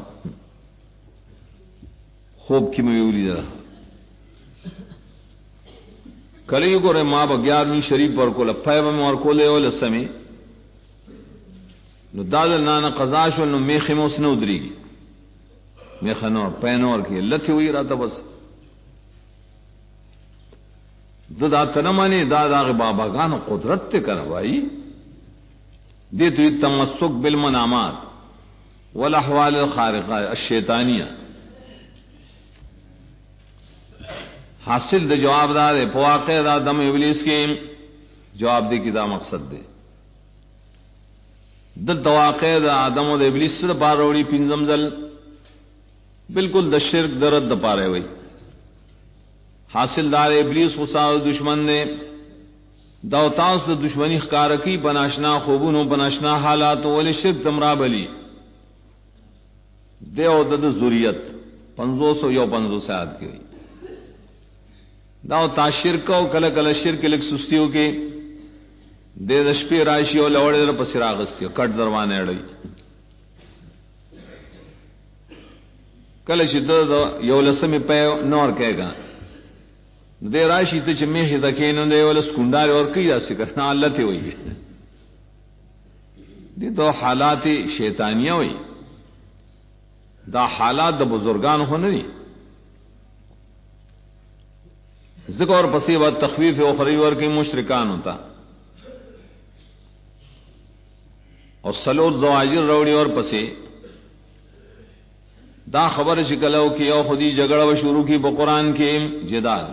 خوب کې مې ویلې ده کله یو ګره ما به 11 شریف ور کوله پایو مې ور کوله ول سمې نو دادل نه قضا شو نو میخه مو سنو دريږي میخه نو پینور کې لته وی راته بس دا تنمانی دا باباګانو قدرت ته کنه وای دي تو تمسک بالمنامات والاحوال الخارقه الشیطانیه حاصل د جواب دار په واقع د آدم ابلیس کې جواب دی کی دا مقصد دی د واقع د آدم او د ابلیس سره باروړي پینځم ځل بالکل د شرک درد د پاره وي حاصل دار ابلیس خصاو دشمن نے دا تاس د دشمنی ښکار کی بناشنا خوبونو بناشنا حالات ول شرک تمرا بلی دیو د ذریت 500 ساعت کی دا تا شرک او کله کله شرک لک سستیو کې د شپې راشي او لوړ در پس راغستیو کټ دروانه اړي کله چې د یو لسمه په نور کېګا دے راشی ته چې میخه د کینو دی ول سکندار اور کی جاسه کرنا الله ته وي دي تو حالات شیطانیه وي دا حالات د بزرگان هو نه دي ذکر اور پسې و تخفیف او خری ور کې مشرکان ہوتا اور سلوت زواجر روڑی اور پسې دا خبر شکلو کی او خودی جګړه و شروع کی په قران کې جدال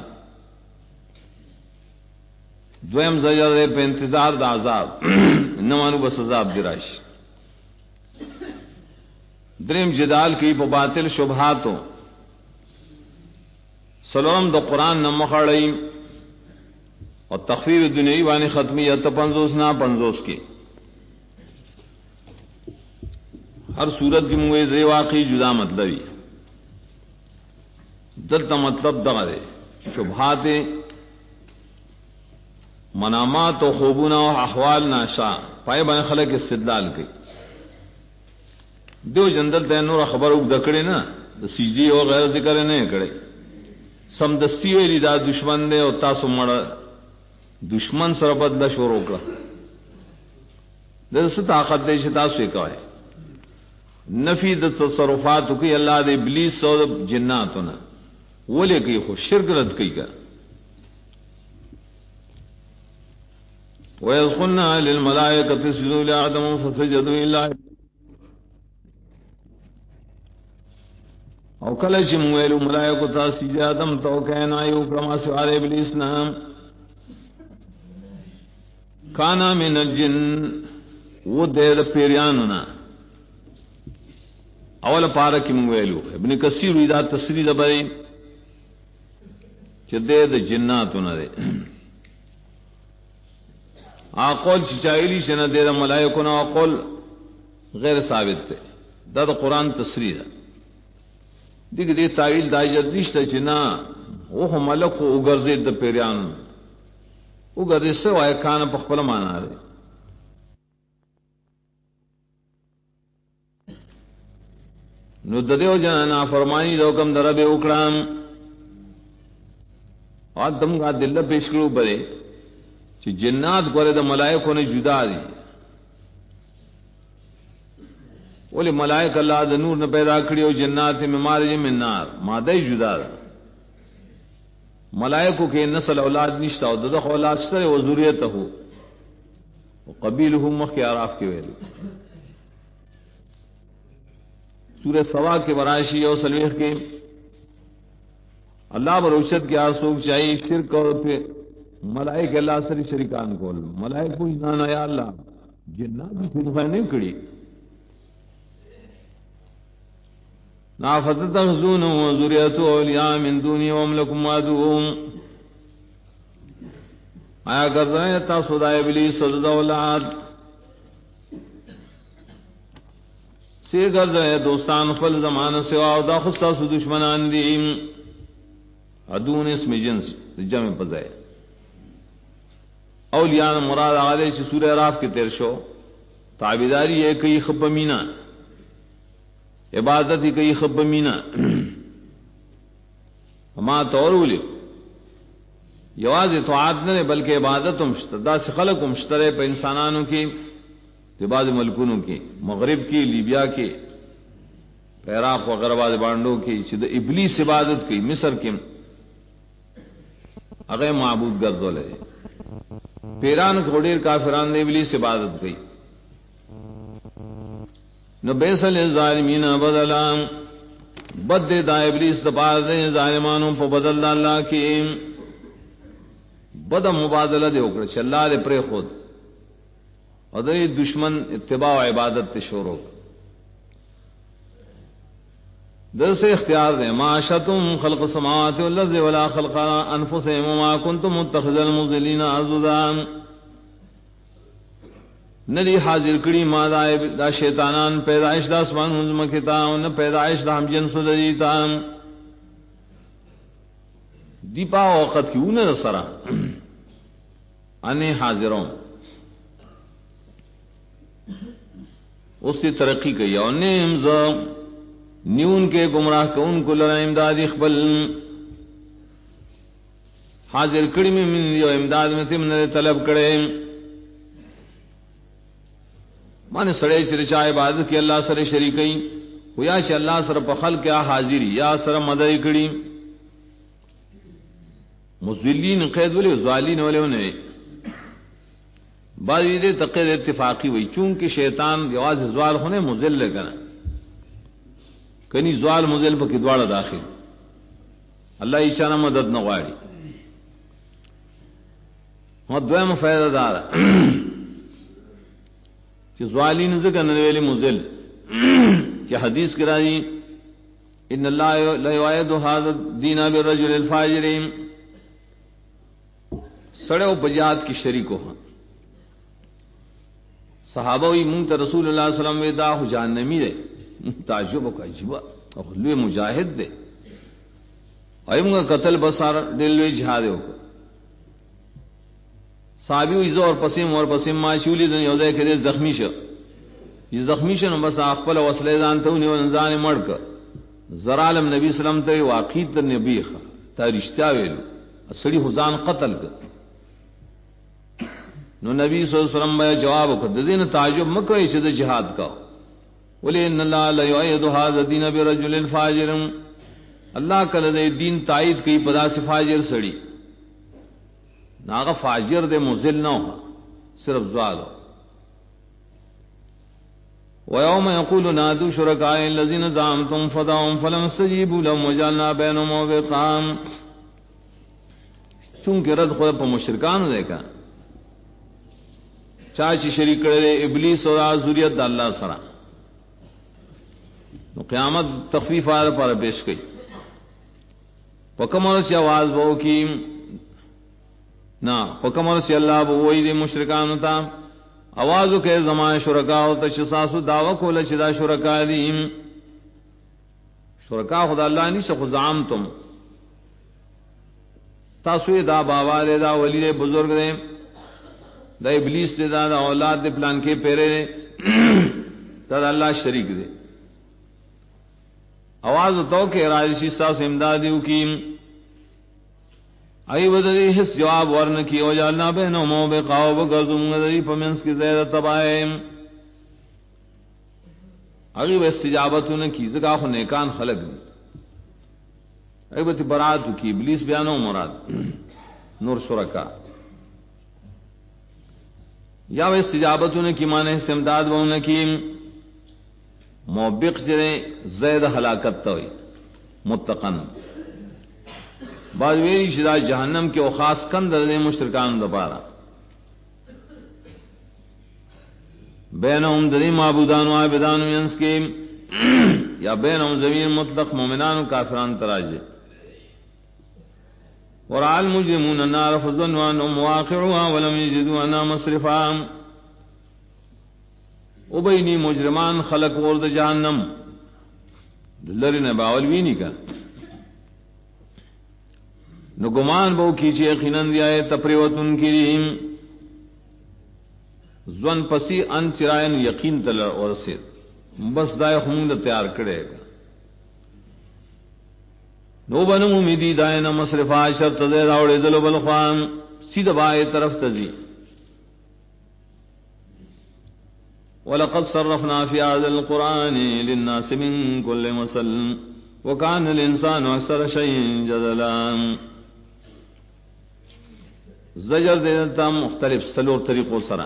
دویم زجر دے پہ انتظار دا عذاب نمانو بس عذاب دراش دریم جدال کی پہ باطل شبہاتو سلورم دا قرآن نمخڑی اور تخفیف دنیای وانی ختمیت 50 کی ہر صورت کی موئے دے واقعی جدا مطلبی دلتا مطلب دا دے شبہات منامات و خوبونا و احوال ناشا پائے بنے خلق استدلال کی دو جندل تے نور خبر اگ دکڑے نا سجدی اور غیر ذکر نہیں کڑے سمدستی ویلی دا دشمن دے او تاسو مړ دشمن سره بدل شروع کړه دغه طاقت دې چې تاسو یې کوي نفی د تصرفات کوي الله د ابلیس او جناتونه ولې کوي خو شرک رد کوي کا وَيَقُولُونَ لِلْمَلَائِكَةِ اسْجُدُوا لِآدَمَ فَسَجَدُوا إِلَّا او کله چې موږ ویلو ملائکه تاسو چې آدم ته کینا یو کما سوال ابلیس نام کانا من الجن و دیر پیریانو نا اول پارا کی موږ ویلو ابن کثیر دا تفسیر دبرې چې د جناتو نه ده اقول چې چایلی شنه د ملائکه نه اقول غیر ثابت ده دا د قران تفسیر ده دیکھ دے تعویل دایجت نشته چې نه او ملک او ګرځید د پیریان او ګرځي سو وای کان په خپل معنا ده نو د دیو جنا فرمانی د حکم دربه وکړم ادم غا دل پیش کړو بره چې جنات ګوره د ملائکو نه جدا دي ولی ملائک اللہ دا نور نہ پیدا کری او جنات میں مارج من نار مادہ جدا دا ملائکو کے نسل اولاد نشتا او ددخ اولاد شتر و ذریت ہو قبیلہم مخی عراف کے ویلو سورہ سوا کے برائشی او سلویخ کے اللہ بروشت کے آسوک چاہیے شرک اور پہ ملائک اللہ سری شرکان کول ملائک پوچھ نانا یا اللہ جنات بھی پھر نہیں کڑی نافتتخذون وذریته اولیاء من دونی وهم لکم عدو آیا گردائے تاسو دا ابلیس صدد اولاد سی گردائے دوستان فل زمان سوا دا خصا سو دشمنان دیم عدون اسم جنس جمع پزائے اولیاء مراد آلے چی سورہ راف کے تیر شو تعبیداری ہے کئی خبمینہ عبادت ہی کئی خب مینا ہما تورولی یواز طاعت نہ بلکہ عبادت مشتدا سے خلق مشترے پہ انسانانوں کی بعض ملکونوں کی مغرب کی لیبیا کی عراق وغیرہ بعض بانڈوں کی شد ابلیس عبادت کی مصر کی اغیر معبود گردو لے پیران کھوڑیر کافران نے ابلیس عبادت کی نو بیسل ظالمین بدلا بد دا ابلیس دپار دے ظالمانوں پا بدل دا اللہ کی بد مبادلہ دے اکڑ چھ اللہ دے پرے خود اور دے دشمن اتباع و عبادت تے شروع در سے اختیار دے معاشتم خلق سماوات والارض ولا خلق انفسهم وما کنتم متخذ المضلین عضدان ندی حاضر کری ما دا شیطانان پیدائش دا اسمان مزمکتا نہ پیدائش دا ہم جنس دیتا دیپا وقت کیوں نہ سرا انے حاضروں اس کی ترقی کی اور نیمز نیون کے گمراہ کو ان کو لڑا امداد اقبل حاضر کری میں من دیو امداد میں تم نے طلب کرے مانے سڑے چرچا عبادت کی اللہ سر شریکئی ہو یا چ اللہ سر پخل کیا حاضری یا سر مدعی کڑی مزلین قید والے ظالین والے انہیں بعض یہ تقید اتفاقی ہوئی چونکہ شیطان جواز زوال ہونے مزل کنا کنی زوال مزل پر کدواڑا داخل اللہ ایشانہ مدد نغاڑی دویم فائدہ دارا کہ زوالین ذکر نویلی مزل کہ حدیث کرا دی ان اللہ لا یعید هذا الدین بالرجل الفاجر سڑے و بجات کی شریکو ہاں صحابہ وی منت رسول اللہ صلی اللہ علیہ وسلم دا جہنمی دے تعجب کا عجیبہ لوی مجاہد دے ایم کا قتل بسار دلوی جہاد ہو صحابی ویزو اور پسیم ماشولی دن یوزے کے دے زخمی شا یہ زخمی شا نبس اخپل وصلے دانتا ہوں نیو انزان مڑکا زرالم نبی سلام تا واقعی تا نبی خوا تا رشتہ ویلو سړي حزان قتل کړ. نو نبی صلی اللہ علیہ وسلم به جواب وکړ دین تعجب مکوئ چې د جهاد کا ولې ان الله لا يؤيد هذا الدين برجل فاجر. اللہ کله دې دین تائید کوي پدا سے فاجر سړي ناغه فاجر دې مذل نہ ہو صرف زوال. ويوم يقول نادوا شركاء الذين زعمتم فدعوهم فلم يستجيبوا لهم وجعلنا بينهم موبقا. چونکہ رد خود پر مشرکان دیکھا چاچی شریک کرے ابلیس اور ذریت دا اللہ سرا. نو قیامت تخفیف آر پر پیش گئی پکمر سے آواز بہو کی نہ پکمر سے اللہ بوئی دے مشرکان تا آوازو کے زمان شرکا ہوتا شساسو دعوی کو لچدا شرکا دیم شرکا خدا اللہ نہیں سخو زعام تم تاسوی دا بابا دے دا ولی دے بزرگ دے دا ابلیس دے دا اولاد دے پلان کے پیرے دے دا اللہ شریک دے. آواز تو کہ راجشی ساس امدادیو کی ای بدری حس جواب ورن کی او جالنا بینو مو بقاو بگردم غدری پمنس کی زیر تبائیم اگی استجابتو نے کی زکا خو نیکان خلق دی ای بتی براتو کی ابلیس بیانو مراد نور شرکا یا استجابتو نے کی مانے استمداد وہ نے کی موبق جرے زید ہلاکت توئی متقن بعض ویری شدا جہنم کے او خاص کند دے مشرکان دپارا بینہم دری معبودان و عابدان ینس کے یا بینہم زمین مطلق مومنان و کافران تراجے. ورعا المجرمون النار فظنوا انهم واقعوها ولم يجدوا عنها مصرفا. ابینی مجرمان خلق ورد جہنم دلری نے باول بھی نہیں کر نو گمان بو کیچے یقیناً دیائے تپریوتن کریم زون پسی ان چرائن یقین تلر اور سید بس دائے خمود تیار کرے گا نو بنم امیدی دائے نا مصرفا شرط دے راوڑے دلو بلخوان سید بائے طرف تزی. وَلَقَدْ صَرَّفْنَا فِي هَذَا الْقُرْآنِ لِلنَّاسِ مِنْ كُلِّ مَثَلٍ وَكَانَ الْإِنسَانُ أَكْثَرَ شَيْءٍ جَدَلًا. زجر دیتا مختلف سلور طریقوں سرا.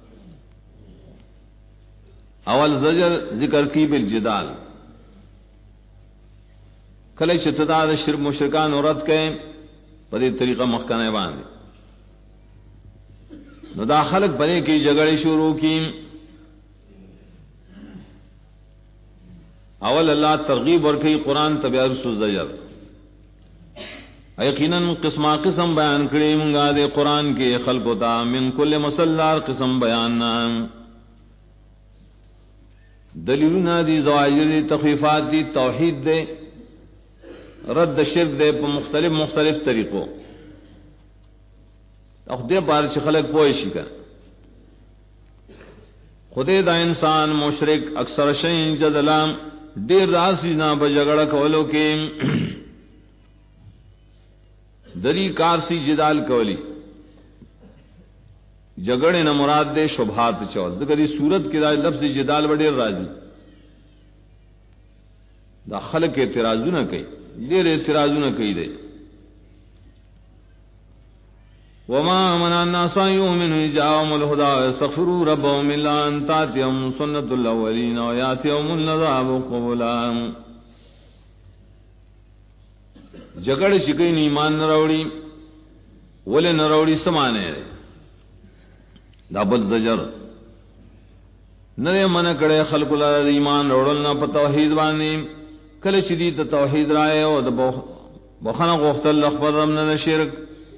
اول زجر ذکر کی بالجدال کلے چتدا شرک مشرکان عورت کے پدی طریقہ مخکنے باندھے نو دا خلق بنے کی جگڑی شروع کی. اول اللہ ترغیب اور کئی قرآن طبیعت زجر یقیناً قسمہ قسم بیان کری منگا دے قرآن کے خلق ہوتا من کل مسلار قسم بیان نام دلیلنا دی زواجر دی تخفیفات دی توحید دے رد شرک دے پا مختلف طریقوں اخدے بار چھ خلق پوئشی کر خدے دا انسان مشرک اکثر شئین جدلام دیر راسی نا بجگڑا کولو کے دری کارسی جدال کولی جگڑے نہ مراد دے شبہات چول دکری صورت کی راج لفظ جدال بڑے راضی دا خلق اعتراضو نہ کئی دیر اعتراضو نہ کئی دے. وما من الناس يؤمن جاءهم الهدى واستغفروا ربهم الا ان تاتيهم سنة الاولين وياتيهم العذاب قبلا. جگڑ شکئی ایمان نروڑی ولے نروڑی سمانے دابل زجر نرے من کڑے خلق اللہ ایمان روڑلنا پا توحید بانی کل شدید توحید رائے او دا بخنا غختل اخبر رمنا شرک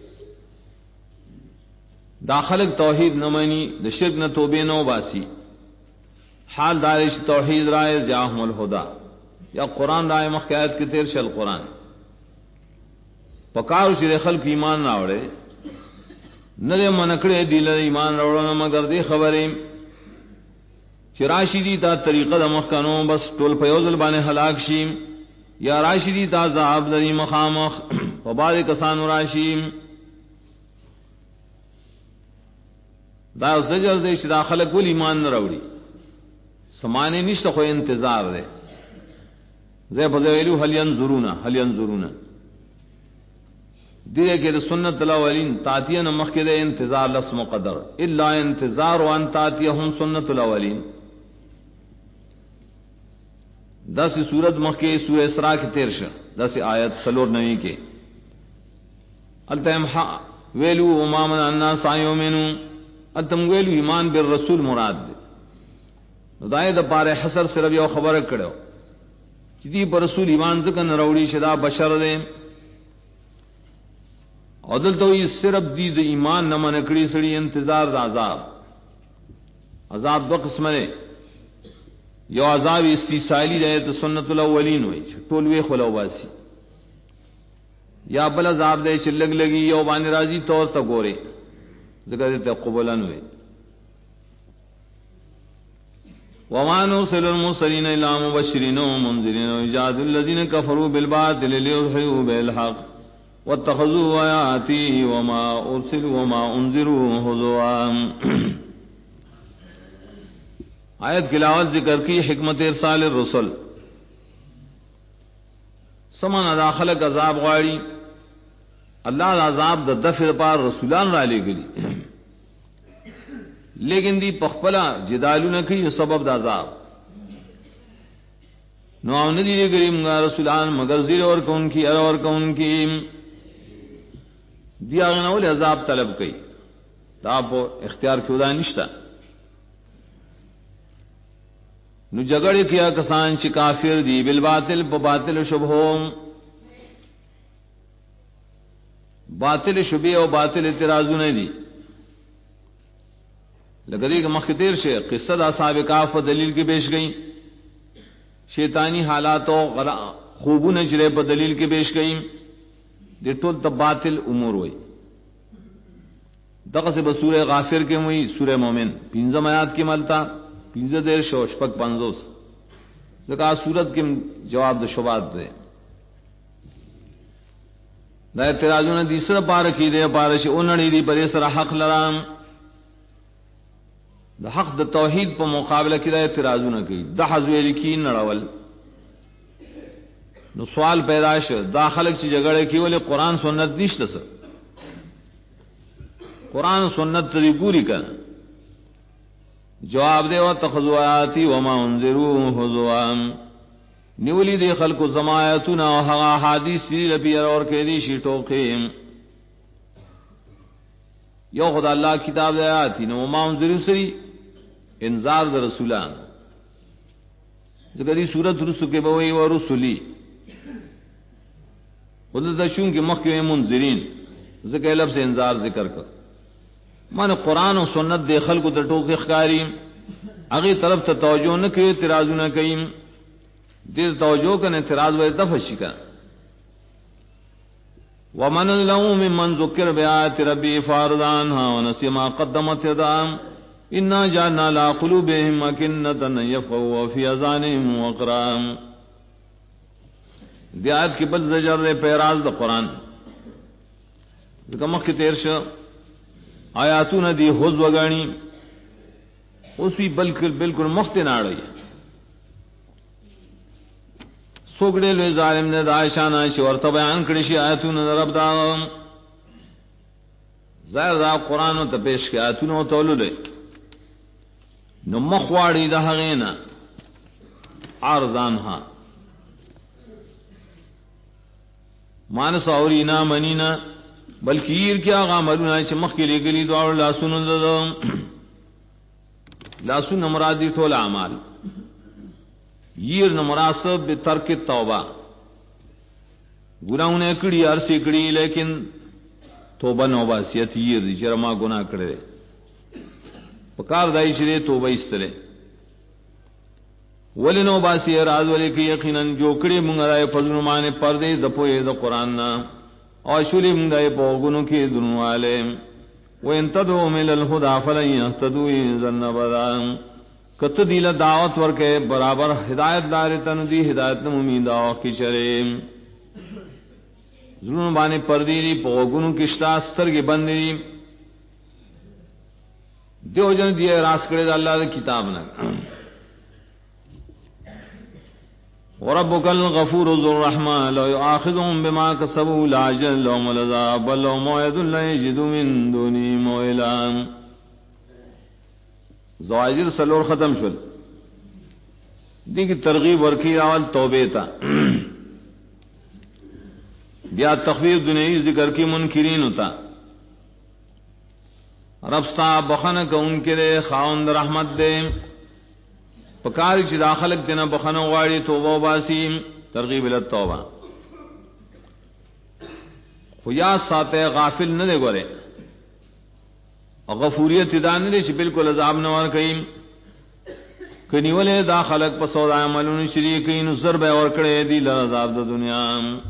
دا خلق توحید نمانی دا شرک نہ توبے نو باسی حال دارش توحید رائے جاہم الہدا یا قرآن رائے مخیات کی تیر شل قرآن پکارو چرے خلق ایمان راوڑے نرے منکڑے دیل ایمان راوڑنا مگر دے خبریں چراشی دی تا طریقہ دا مخکنو بس ٹول پیوزل بانے حلاک شیم یا راشی دی تا زعب دری مخامخ فبعض کسان راشیم دا زجر دے چې دا خلق ول ایمان نه راوړي سمانه نشته خو انتظار دے زه په ویلو هل ينظرون دیگه کہ سنت الاولین تاتین مخکې د انتظار لفظ مقدر الا انتظار وان تاتیهم سنت الاولین دس سورت مخکې سورہ اسراء کی 13 10 آیت سلور نوی کے التم ویلو وما من الناس یؤمنون التم ویلو ایمان بالرسول مراد دای د پاره حسر صرف یو خبره کړو چې دی پر رسول ایمان ځکه نه راوړي شدا بشر دې او دلته یې صرف دی د ایمان نه منکړي سړي انتظار د عذاب دو قسمه نه یو عذاب استیصالی دی د سنت الاولین وای ټول وی خلو باسي یا بل عذاب دی چې لګ لګي یو باندې راضي تور ته ګوره ذکر ته قبولن وی وما نرسل المرسلين الا مبشرين ومنذرين ويجادل الذين كفروا بالباطل ليدحضوا بالحق واتخذوا آياتي وما انذروا هزوا آیت کی لاوت ذکر کی حکمت ارسال الرسل سمان داخلك عذاب غاڑی اللہ عذاب د دفع پار رسولان را لے گلی لیکن دی پخپلا جدالو نہ کی سبب د عذاب نو ان دی گلی منگا رسولان مگر زیر اور کون کی اور کون کی دیا غنول عذاب طلب کی تاب اختیار کیودا نشتا نو جگڑ کیا کسان چ کافر دی بالباطل باطل شبہم باطل شبہ او باطل اعتراضوں نے دی لگری کہ مختیر سے قصہ اصحاب کہف پر دلیل کی پیش گئی شیطانی حالات و خوبوں نے چرے پر دلیل کی پیش گئی دے ټول باطل امور ہوئی دغه سے بسورہ غافر کے ہوئی سورہ مومن 15 آیات کی ملتا 15 دیر شوشپک 50 ذکا صورت کے جواب د شبہات دے دا اعتراضوں نے تیسرا پار کی دے پارش اونڑی دی پر سر حق لرام دا حق د توحید پر مقابلہ کی دا اعتراضوں نے کی دا حزویل کی نڑول نو سوال پیدا شو دا خلق چی جگڑے کی ولی قرآن سنت نشتا سر قرآن سنت تری پوری کر جواب دے واتخذوا آیاتی وما انذروا هزوا نیولی دے خلق زمایتنا وحقا حادیث سی لپیر اور کہدی شیٹو خیم یو خدا اللہ کتاب دے آیاتی نو وما انذروا سری انذار دے رسولان ذکر دی سورت رسو کے بوئی و رسولی خود چون کے مخ کے منذرین ذکر لفظ انذار ذکر کر من قرآن و سنت دے خلق کو ٹوک اخکاری اگی طرف تا توجہ نہ کہ اعتراض نہ کہیں دیر توجہ کا اعتراض و دفع شکا ومن لَهُ ممن ذکر بآیات ربی فارضانها ونسی ما قدمت یدام انا جعلنا لا قلوبهم اکنۃ ان یفقهوا وفی اذانهم وقرا دی آیت کی بل زجر دے پیراز دا قرآن ذکر مخ کی تیر شو آیاتون دی حض وگانی اس بھی بالکل مخت نہ رہی سوگڑے لوی ظالم نے دایشانہ چی ورطا بیان کرشی آیاتون رب دا ظاہر دا قرآن تا پیش کے آیاتون تولو لے نو مخواڑی دا حغینا عارضانها مانس اورینا منینا بلکہ یہ کیا غاملونا چمخ کے لئے گلی دوار لاسون لاسون مرادی ٹول اعمال یہ نمراسب بترک توبہ گناہوں نے کڑی عرصی کڑی لیکن توبہ نوباسیت یہ دی چرما گناہ کڑے پکار دائی چرے توبہ اس طرح ولی نوباسی راز ولی کی یقیناً جو کڑی منگرائے فضلمانے پردے دپوئے دا قرآن نا اوشلی منگائے پوگنوں کی دنوں والے وَإِن تَدْعُوهُمْ إِلَى الْهُدَى فَلَن يَهْتَدُوا إِذًا أَبَدًا کت دیل دعوت ورکے برابر ہدایت دار تن دی ہدایت ممید کی چرے زلون بانے پردی دی پوگنوں کشتا سترگی بندی دیو جن دیئے راس کرے دا اللہ دا کتاب نہ وربک الغفور ذو الرحمہ لو یؤاخذهم بما کسبوا لعجل لهم العذاب بل لهم موعد لن یجدوا من دونه موئلا زواجر سلور ختم شل دیکھ ترغیب ورکی راول توبے تا بیا تخفیف دنیای ذکر کی منکرین ہوتا رب صاحب بخن کا ان کے دے خاوند رحمت دے پکاری چی داخلق دینا بخن غاڑی توبہ باسی ترغیب التوبہ خویا ساتے غافل نہ دے گورے غفوریت دان دے چی بالکل عذاب نوار کئیم کنیولے دا خلق پسود عملون شریکین ضرب اور کڑے دی لعذاب دا دنیا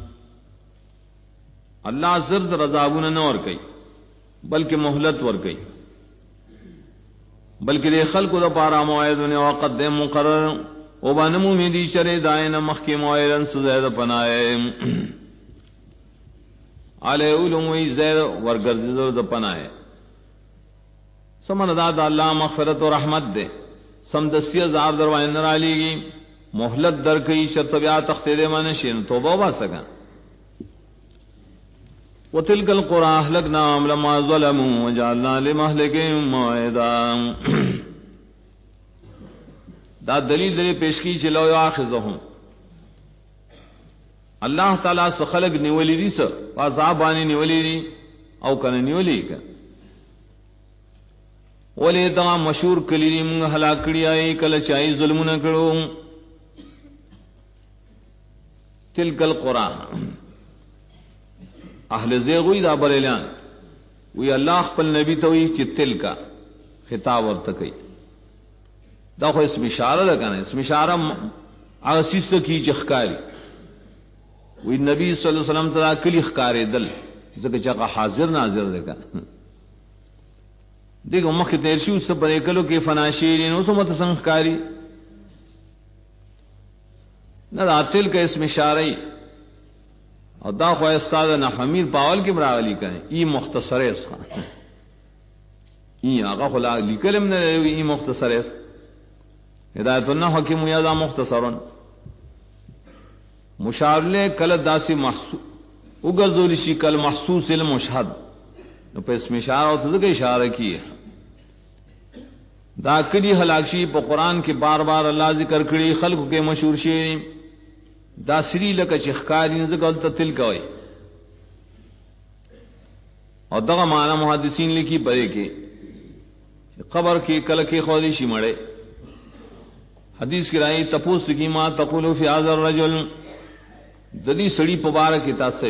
اللہ زرد رضابون نور کئی بلکہ مہلت ور کئی بلکہ دے خلق دا پارا موعد نے وقت دے مقرر او بانمو میں دی شرع دائن مخ کے موعدن سزید پنائے علی علوی زید ورگرزدو دا پنائے سمن داد اللہ مغفرت و رحمت دے سمدستی عذاب دروائن نرالی گی مہلت در کئی شرط بیا تختے دے منشین توبہ با سکا وَتِلْكَ الْقُرَىٰ أَهْلَكْنَاهُمْ لَمَّا ظَلَمُوا وَجَعَلْنَا لِمَهْلِكِهِمْ مَوْعِدًا دا دلیل دے پیش کی چلو یاخذہم اللہ تعالیٰ سے خلق نیولی دی سا عذابانی نیولی دی او کن نیولی کا ولی دا مشہور کلی دی منگ ہلاکڑی آئی کل چاہی ظلم نہ کرو تلک القرآن اہل زیغوی دا بریلیان وی اللہ خپل نبی توی چی تل کا خطاب ورتکی دا خو اسم اشارہ لکانا اسم اشارہ آسیس کی چخکاری وی نبی صلی اللہ علیہ وسلم تدا کلی خکاری دل زکر چاقا حاضر ناظر دکا دیکھو مخی تیرشی اس سے پریکلو کی فناشیرین اسو متسنگ خکاری نا دا تل کا اسم اشارہ اور دا خواہ استاد نحمیر پاول کی براغلی کریں ای مختصر ہے اس کا ای آقا خلا لکلم نہ رہے ای مختصر ہے ہدایت اللہ حکیم یادا مختصرن مشارلے کل داسی محسوس اگر ذولشی کل محسوس المشہد پہ اس میں اشارہ ہوتا ہے کہ اشارہ کی ہے دا کلی حلاکشی پہ قرآن کی بار بار اللہ ذکر کری خلق کے مشہور شیری دا سری لکا چخکاری نزکل تل کوئی اور دغا معنی محدثین لکی برے کے قبر کی کلکی خودشی مڑے حدیث کی رائی تپوس کی ما تقولو فی هذا الرجل ددی سڑی پبارک کی تاثر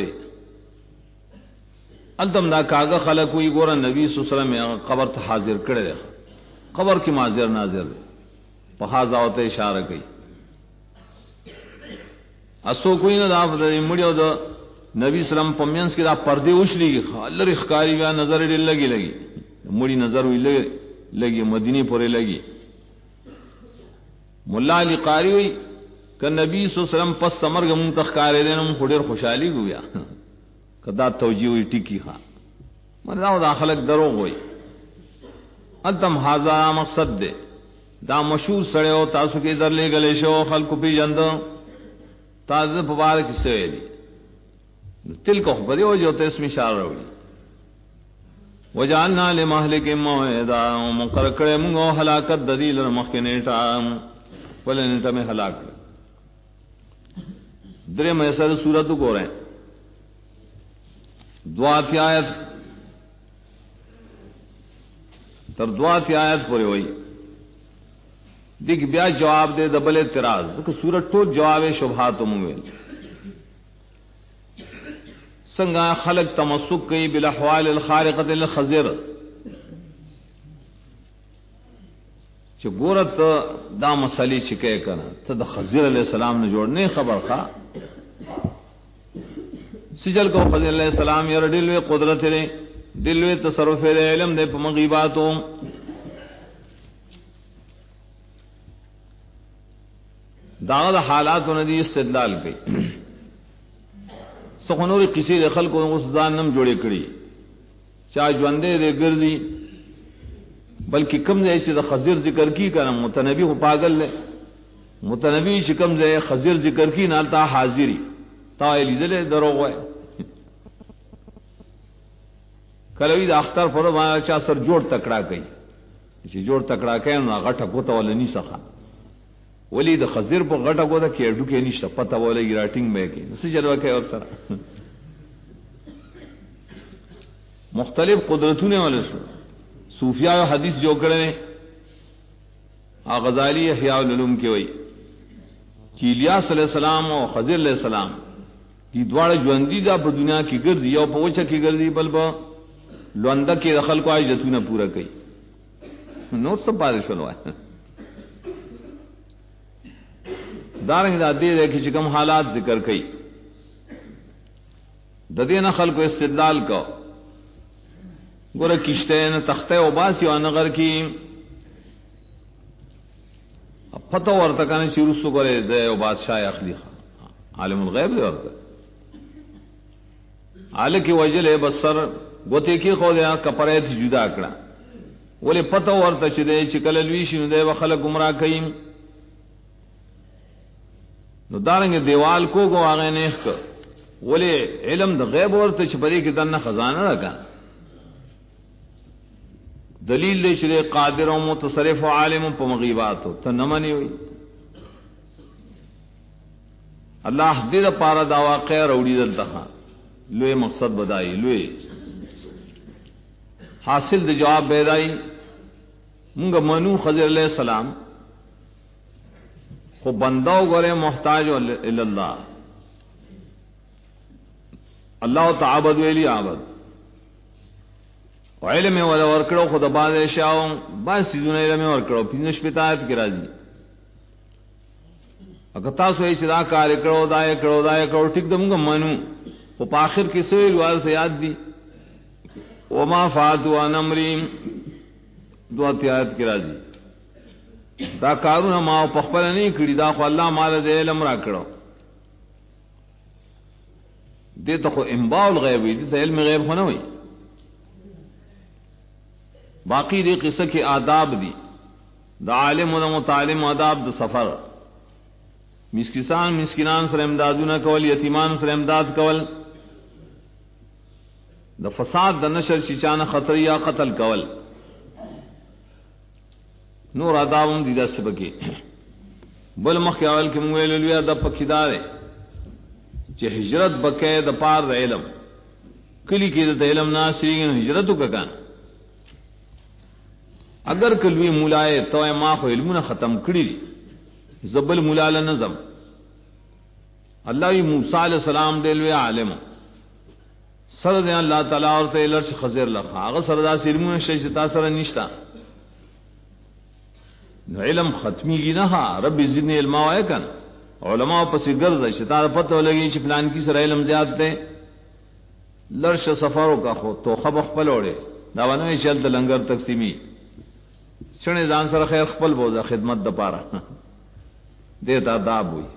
التم دا کاغا خلق ہوئی گورا نبی صلی اللہ علیہ وسلم قبر تا حاضر کڑے رہا قبر کی معذر ناظر دے پہازا ہوتا اشارہ کی اسو کوئی نہ دا مڑیو دا نبی سلام پمینس کی دا پردے اچھلی گی اللہ رخکاری گیا نظر ڈل لگی مڑی نظر ہوئی لگی مدینی پورے لگی ملا علی قاری ہوئی کہ نبی صلی اللہ علیہ وسلم پس سمرگ منتخکارے دینا من خودیر خوشحالی گویا کہ دا توجیہ ہوئی ٹکی خواہ من دا خلق دروغ ہوئی التم حاضر مقصد دے دا مشہور سڑے ہو تاسو کے در لے گلے شو خلق پی جندو تازہ مبارک سے ویلی تل کو خبری ہو جو اس میں اشارہ ہوئی وجعلنا لمهلك موعدا مقرر کرے منگو ہلاکت دلیل مخ کے نیٹا ولا نیٹا میں ہلاک درے محسر سورت کو رہے دعا کی آیت تر دعا کی آیت پوری ہوئی دیکھ بیا جواب دے دبل اعتراض کہ سورت تو جواب شبہات مویل سنگا خلق تمسک کی بالاحوال الخارقۃ للخضر چ گورت دا مسئلے چکے کنا تو دا خضر علیہ السلام نے جوڑنے خبر خواہ سجل کو خضر علیہ السلام یار دلوے قدرت لے دلوے تصرف لے علم دے پا مغیباتوں داغ حالات ندی استدلال کی سخنور کسی دخل کو اس ځانم جوړې کړي چا ژوندې دې ګرځي بلکې کم ځای چې د خضر ذکر کی کنه متنبی هو پاگل له متنبی چې کم ځای خضر ذکر کی نه تا حاضری تا لیدل دروغ وای کلوی د اختر پر باندې چا سر جوړ تکړه کوي چې جوړ تکړه کوي نو غټه کوته ولني څخه ولی د خضر په غټه کوته کې اډو کې نشته پته ولې راټینګ مې کې نو څه جلوه کوي اور سره مختلف قدرتونه ولسو صوفیاء حدیث جو کړي غزالی احیاء العلوم کې وایي چې الیاس علیہ السلام او خضر علیہ السلام دي دواړه ژوندۍ دا په دنیا کې ګرځي یو په وچه کې ګرځي بل په لونده کې دخل کو حاجتونه پورا کوي نو څه پاره شول وای دارنګ دا دې کې چې کوم حالات ذکر کړي د دې نه خلکو استدلال کو ګوره کشته نه تخته او باسی او نغر کې پتہ ورته کنه چې رسو ګوره د یو بادشاہ اخلي عالم الغیب دی ورته حال کې وجل بصر غوته کې خو دا کپړې جدا کړه ولې پتہ ورته چې کله لوي شنو دی وخلک گمراه کوي نو دارنګ دیوال کو هغه نه ښه ولې علم د غیب ورته چې پرې کې دنه خزانه راکا دلیل دې چې قادر او متصرف او عالم په مغیبات ته نه مني وي الله دې لپاره دا واقع وروړي دلته لوی مقصد بدایي لوی حاصل د جواب بدایي مونږ منو خضر علیہ السلام خو بنداو غره محتاج الی اللہ اللہ تعبد ویلی عبد علم ولا ورکړو خو د باز شاو بس دونه علم ورکړو پینځ پتاات کې راځي اګه تاسو یې صدا کار کړو دا کړو ټیک د موږ منو او په اخر کې سویل وال سے یاد دي وما فاتوا عن امري دو اتیات کې راځي دا کارونه ما په خپل نه کړی دا خو الله مال دې علم را کړو دې ته خو انباء الغیب دې ته علم غیب نه وي باقی دې قصه کې آداب دي دا عالم او متعلم آداب د سفر مسکینان سره امدادونه کول یتیمان سره امداد کول د فساد د نشر شیچانه خطر یا قتل کول نور آدابم دي د سبکی بل مخیال کې موږ ویلو د پکیدار چې هجرت بکې د پار د علم کلی کې د علم ناشرین هجرت وکړه اگر کلوی مولائے تو ما خو علمونه ختم کړی زبل مولا نظم الله موسی علیہ السلام دلوی عالم سره دی الله تعالی ورته لرش خضر لخوا هغه سره دا علمونه شي چې تاسو سره نشتا نو علم ختمی کی نه رب زدنی علم وای کن علماء پس ګرځي چې تا پته ولګي چې پلان کی سره علم زیات ده لرش سفرو کا خو تو خب خپل وړي دا ونه شل د لنګر تقسیمی چنه ځان سره خیر خپل بوزه خدمت د پاره دې دا آداب وي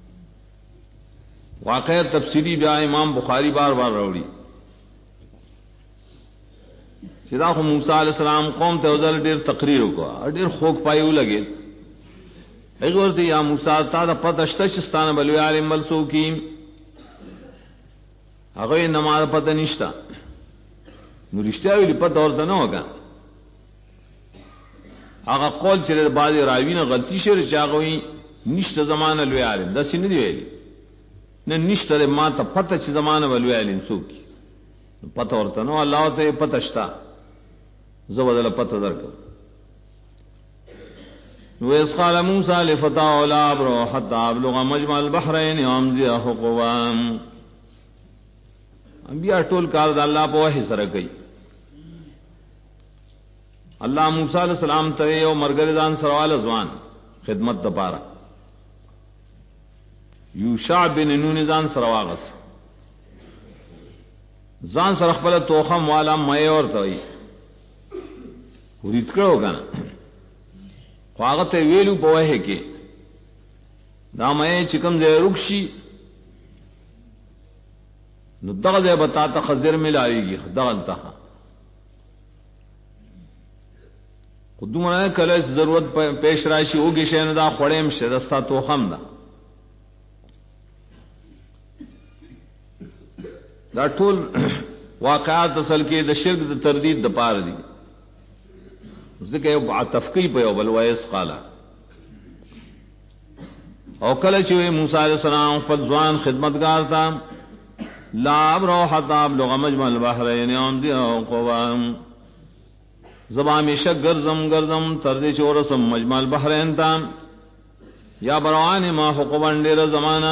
واقع تفسیری بیا امام بخاری بار بار راوړي چې دا خو موسی علیہ السلام قوم ته ځل ډیر تقریر وکړ ډیر خوک پایو لګید هغه ورته یا موسی تا د پدشت شستانه بلوی عالم ملسو کی هغه نماز پته نشتا نو رښتیا ویلی پته ورته نه وکړه هغه قول چې د بعضی راوینه غلطی شری چاغوي نشته زمانه لوی عالم دا سینې دی ویلي نه نشته ما ته پته چې زمانه ولوی عالم څوک پته ورته نو الله ته پته شتا زبدل پته درکو نو اس قال موسی لفتاه لا ابرو حتى ابلغ مجمع البحرين وامضي حقوا انبیاء ټول کار د الله په وحی سره کوي اللہ موسی علیہ السلام ته یو مرګریدان سروال ځوان خدمت د پاره یوشع بن نون ځان سرواغس ځان سره خپل توخم والا مې ورته وي ورید کړو کنه خو هغه ته ویلو په وه کې دا مې چې کوم ځای رخصي نو دغه بتا ته خضر ملایږي دغلته خودمونه کله ضرورت پیش راشي اوږي شین دا خړېم شه رستا توخم دا دا ټول واقعات اصل کې د شرک د تردید د پاره دي ځکه یو عطف کوي په یو بل وایس قالا او کله چې موسی علیہ السلام خپل ځوان خدمتگار تا لا ابرو حتا بلغ مجمع البحرین امضي قوام زبان شک گرزم تردی چورسم مجمع البحرین تا یا بروان ما حقوبان دیر زمانا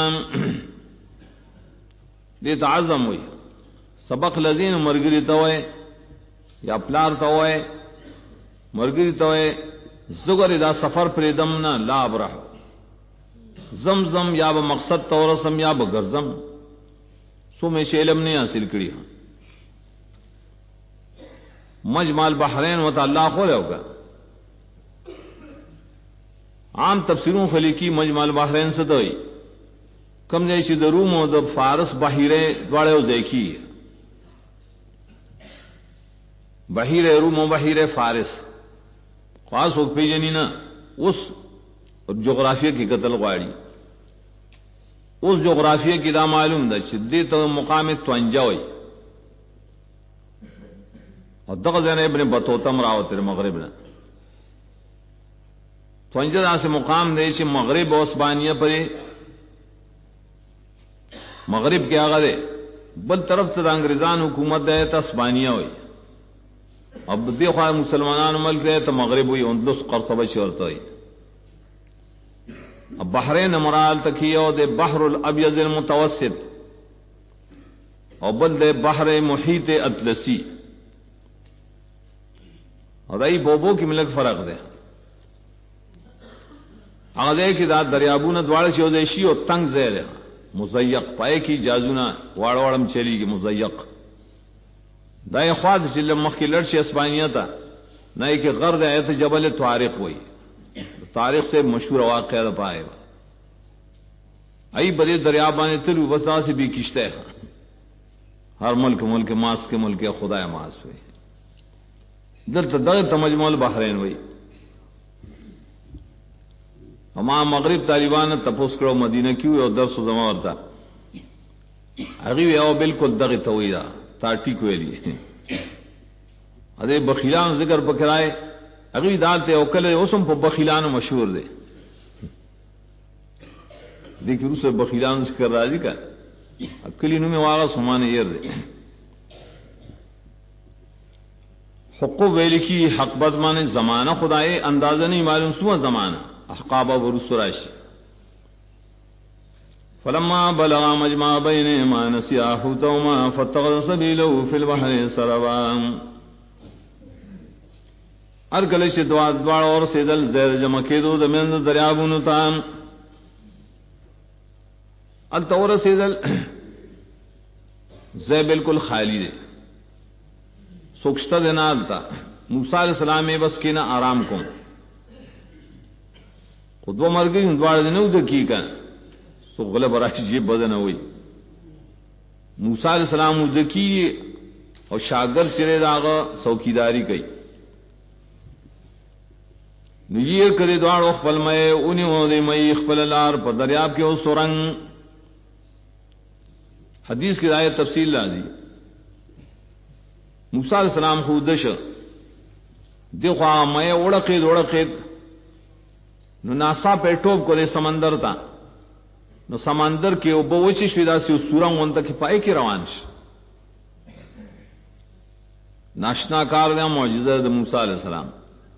دی تعظم ہوئی سبق لذین مرگری توئے یا پلار توئے مرگری توئے زگر دا سفر پریدمنا لا برح زمزم یا با مقصد تورسم یا با گرزم سو میں علم نے حاصل کری مجمع البحرین و اللہ خو رہے ہوگا عام تفسیروں خلی کی مجمع البحرین سے دوئی کم جائے چی دا روم و دا فارس بحیرے دوڑے و زیکی بحیر روم و بحیر فارس خواص ہو پی جنی نا اس جغرافیہ کی قتل غاڑی اس جغرافیہ کی دا معلوم دا چی دی تو مقام توانجا ہوئی اور دغزین ابن بطوطہ مراوت مغرب نے توانجا سے مقام دے چی مغرب و اسبانیہ پر مغرب کے آگا دے بل طرف تا انگریزان حکومت دے تا اسبانیہ ہوئی اب دی خواہ مسلمانان ملک دے تا مغرب ہوئی اندلس قرطبہ شورت ہوئی اب بحرین مرال تکیو دے بحر الابیض المتوسط اور بل دے بحر محیط اطلسی اور دائی بوبو کی ملک فرق دے آگے کی داد دریابون دوار سے دیشی اور تنگ زیر مزیق پائے کی جازونا واڑ واڑم چلی کی مزیق دائیں خواد چلم مخ کی لڑشی اسبانیہ تھا نہ کہ غرد آئے تھے جبل طارق ہوئی تاریخ سے مشہور واقعہ پائے گا ای بڑے دریابانے تلو وسا سے بھی کشتے ہیں ہر ملک ماس کے ملک خدا ماس ہوئی دل تمجمع البحرین ہوئی ہما مغرب طالبان تپوس کرو مدینہ کیوں اور درس و زما ہوتا اگی او بالکل دغت ہوئی دا تاٹی کو لیے ارے بخیلان ذکر پکرائے اگلی دالتے اوکل اوسم پہ بخیلان مشہور دے دیکھیے روس بخیلان ذکر راضی کا اکلی نو میں واغ سمانے یر دے حقوق ویلی کی حق بد مانے زمانہ خدائے اندازہ نہیں معلوم سوا زمانہ احقاب و رسراشی فلما بلغ مجمع بینهما نسیا حوتهما فاتخذ سبیله فی البحر سربا ہر کلش دوار اور سیدل زیر جمع کے دو دمین دریابون تام التور سیدل زی بالکل خالی دے سوکشتا دینال تا موسیٰ علیہ السلام بس کی نا آرام کن خود وہ مر گئی دوار دنو دکی کن سو غلب راشی جیب بدن ہوئی موسیٰ علیہ السلام دکی اور شاگر چرے داغا سوکیداری کئی نیر کرے دوار اخبل مئے انہیں ہونے مئی اخبل لار پر دریاب کے اس سرنگ حدیث کی رائے تفصیل لازی موسیٰ علیہ السلام خودش دیکھو مئے اوڑقید نو ناسا پہ ٹوب کرے سمندر تا نو سمندر کے اوبو وچی شویدہ سی سورنگ ونتا کی پائے کی روانش ناشنا کار دیا معجزہ دا موسیٰ علیہ السلام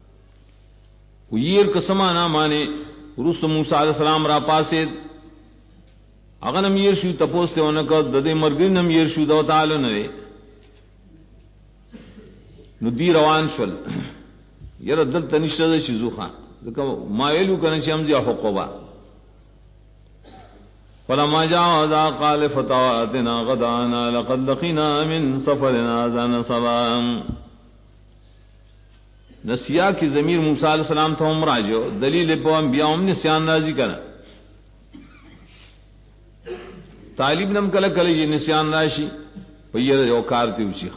ویر قسمانا مانے رست موسیٰ علیہ السلام را پاسے اغنم یر شو تپوستے ونکا ددے مرگرنم یر شو دو تعالی نوے نو دی روان شول یر دل تنشتہ دا شیزو خان ما ویلو کنه چې امزی حقوبا فلما جاء قال فتواتنا غدانا لقد لقينا من سفرنا ذا نصبا نسیا کی ضمیر موسیٰ علیہ السلام تو ہم راجو دلیل پو انبیاء ہم نسیان راضی کرا طالب نم کله کله یې نسیان راشي په یو کار ته وشي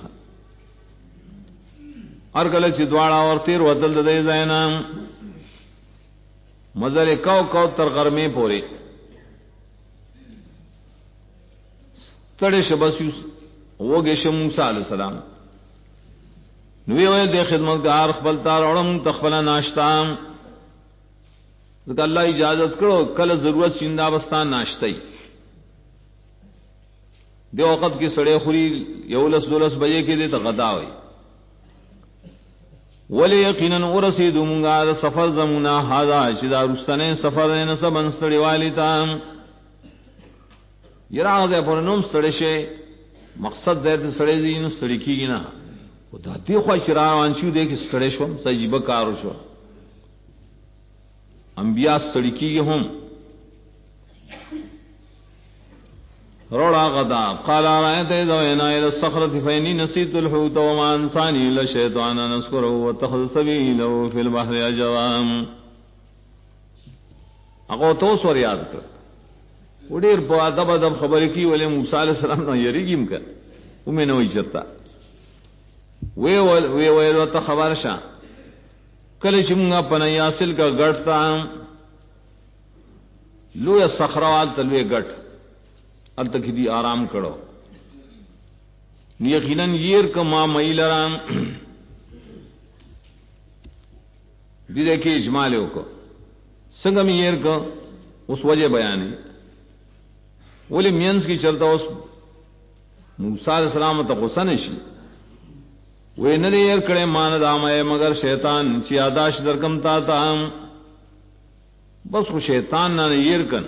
هر کله چې دواړه اور تیر ودل د زینام مزل کو کو تر غرمه پورې تړې شبسیوس وګه ش موسی علی السلام نو وی د خدمتګار خپل تار اورم تخپل ناشتا ځکه الله اجازه کړو کله ضرورت شیندا وستا ناشتای دی وخت کې سړې خوري یو لس دولس بجې کې دې ته غدا وي ولی یقینا ورسید مونږه سفر زمونه هاذا چې دا رستنه سفر نه سبن ستړي والی تا یراغه پر نوم ستړي شي مقصد زید سړي زین ستړي کیږي نه او دا دی خو شراوان شو دې کې ستړي شو سجيبه کارو شو انبیاء ستړي کیږي هم روڑا غدا قال رأيت إذا وإنا إلى الصخرة فإني نسيت الحوت وما أنساني إلا الشيطان أن أذكره واتخذ سبيله في البحر أجرا اگو تو سور یاد کر وډیر په ادب ادب خبرې کی ولې موسی علیہ السلام نو یریګم کړ و مې نو چرتا وی ته خبر شه کله چې موږ په یاسل کا غټتا لوی صخروال تلوي غټ التکی دی آرام کرو یقیناً یہ کما میلرام دی دیکھیں اجمالوں کو سنگم یہ کا اس وجہ بیانی بولے مینس کی چلتا اس موسیٰ علیہ السلام تا غصہ نشی وہ نہ دیر کڑے مان دامے مگر شیطان چی آداش درکم تا بس وہ شیطان نہ یہ کن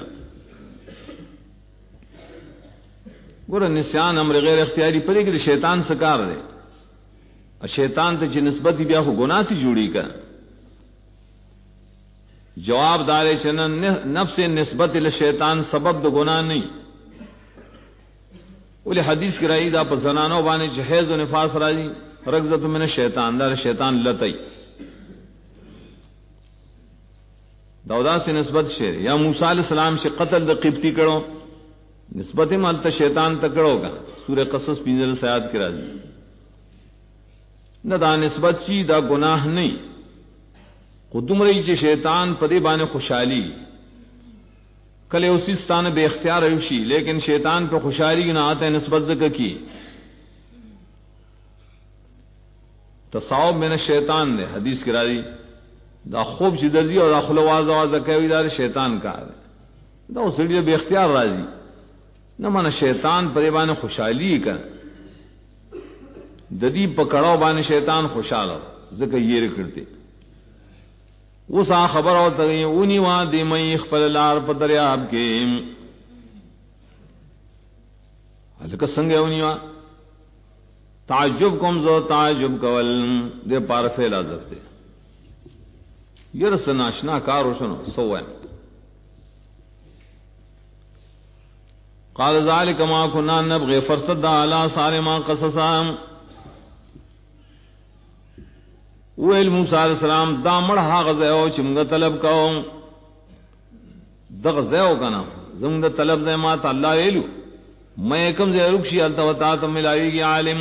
گور نسیان امر غیر اختیاری پڑے کہ شیطان سکار دے شیطان تے نسبت بیا کو گناہ تھی جوڑی کا جواب دارے چنا نفس نسبت شیطان سبب دو گناہ نہیں بولے حدیث کی رائی دا پر زنانو بانے حیض و نفاس راجی رغزت من الشیطان دار شیطان لتئی دودا سے نسبت شیر یا موسیٰ علیہ السلام سے قتل دا قبطی کرو نسبت مالتا شیطان تکڑو گا سورہ قصص پینزل سیاد کی راضی نہ دا نسبت چی دا گناہ نہیں قدم رہی چی شیطان پدے بانے خوشحالی کلے اسی ستان بے اختیار روشی لیکن شیطان پہ خوشحالی نہ آتا ہے نسبت ذکر کی تصاوب میں نے شیطان نے حدیث کی راضی دا خوب چی دردی اور دا خلو واضح واضح کہوی دار شیطان کا دا اس لیے بے اختیار راضی نہ مانا شیطان پریبان خوشحالی کر ددی پکڑاؤ بان شیطان خوشحال ہو ذکر یہ کرتے وہ سا خبر ہو تگئی اونی وہاں دی مئی اخبر لار پدریاب کے حلقہ سنگے اونی وہاں تعجب کم زو تعجب کول دے پار فیلا زرتے یہ رسن آشنا کار روشن سوائیں قال ذلك ما كنا نبغي فرصد على صالما قصصا ویل موسی علیہ السلام دا مړ هغه ځای چې موږ طلب کوو دغه ځای وکنه زموږ طلب نه ما ته الله ویلو مې کوم ځای رخصي الته وتا ته ملایوي عالم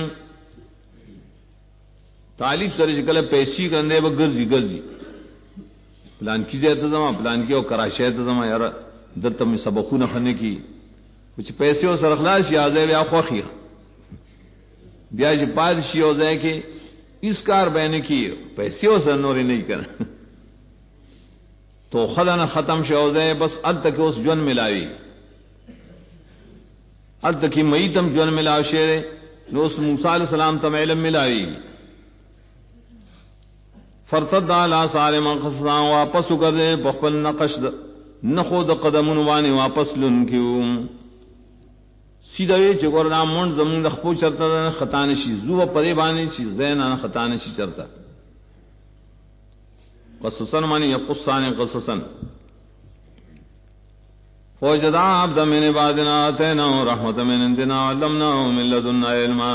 طالب سره کله پیسې کنده به ګرځي پلان کی ځای ته زما پلان کې او کراچۍ ته زما یار دته مې سبقونه خنه کی کچھ پیسے او سر اخلاص یا ځای بیا خوخي بیا چې پاد شي او ځای کې اس کار بین کی پیسے او سر نور نہیں کر تو خدانہ ختم شي او ځای بس ال تک اوس جون ملاوي ال تک میتم جون ملاو شه نو اس موسی علیہ السلام تم علم ملاوي فرتد علی صارم قصا واپس کر دے بخل نقش نخود قدمون وانی واپس لن کیو سیدھا یہ چگورنا مون زمون دخپو چرتا خطا نشی زو پدے بانے چی زینا خطا نشی چرتا قصصا مانی یقصان قصصا فوجدا عبد من عبادنا آتینا رحمت من عندنا علمنا من لدنا علما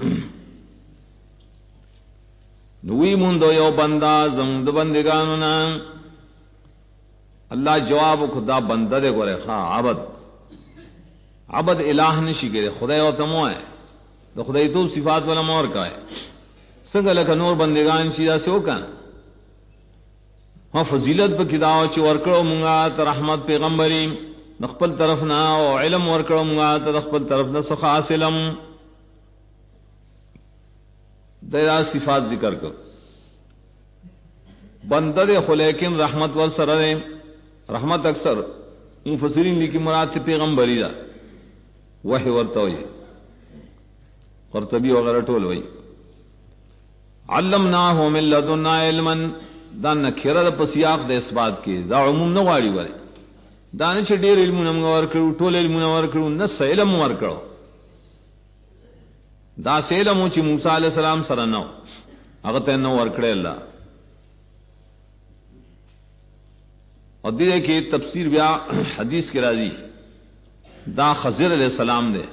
نوی مندو یو بندہ زمون د بندگانو نا اللہ جواب خدا بندہ دے گورے خواہ عبد عبد الہ نشی کرے خدای او تمو ہے تو خدای تو صفات والا مور کا ہے سنگ لک نور بندگان چیزا سے وکن ہاں فضیلت پہ کداو چ ورکڑو منگا ت رحمت پیغمبری نخپل طرف نہ او علم ورکڑو منگا ت نخپل طرف نہ سخاسلم دیا صفات ذکر کر بندر خلیکن رحمت ور سر رحمت اکثر مفسرین لکی مراد سے پیغمبری دا وحی ورتا ہوئی قرطبی وغیرہ ٹول ہوئی علمناہ من لدنا علما دا نکھیرہ دا پسیاق دا اس بات کی دا عموم نواری والے دانے چھے دیر علم نمور کرو ٹول علم نمور کرو نس علم مور کرو دا سے علم چی موسیٰ علیہ السلام سرنو اگر نو ورکڑے اللہ اور دیدے کہ تفسیر بیا حدیث کے راضی دا خضر علیہ السلام دے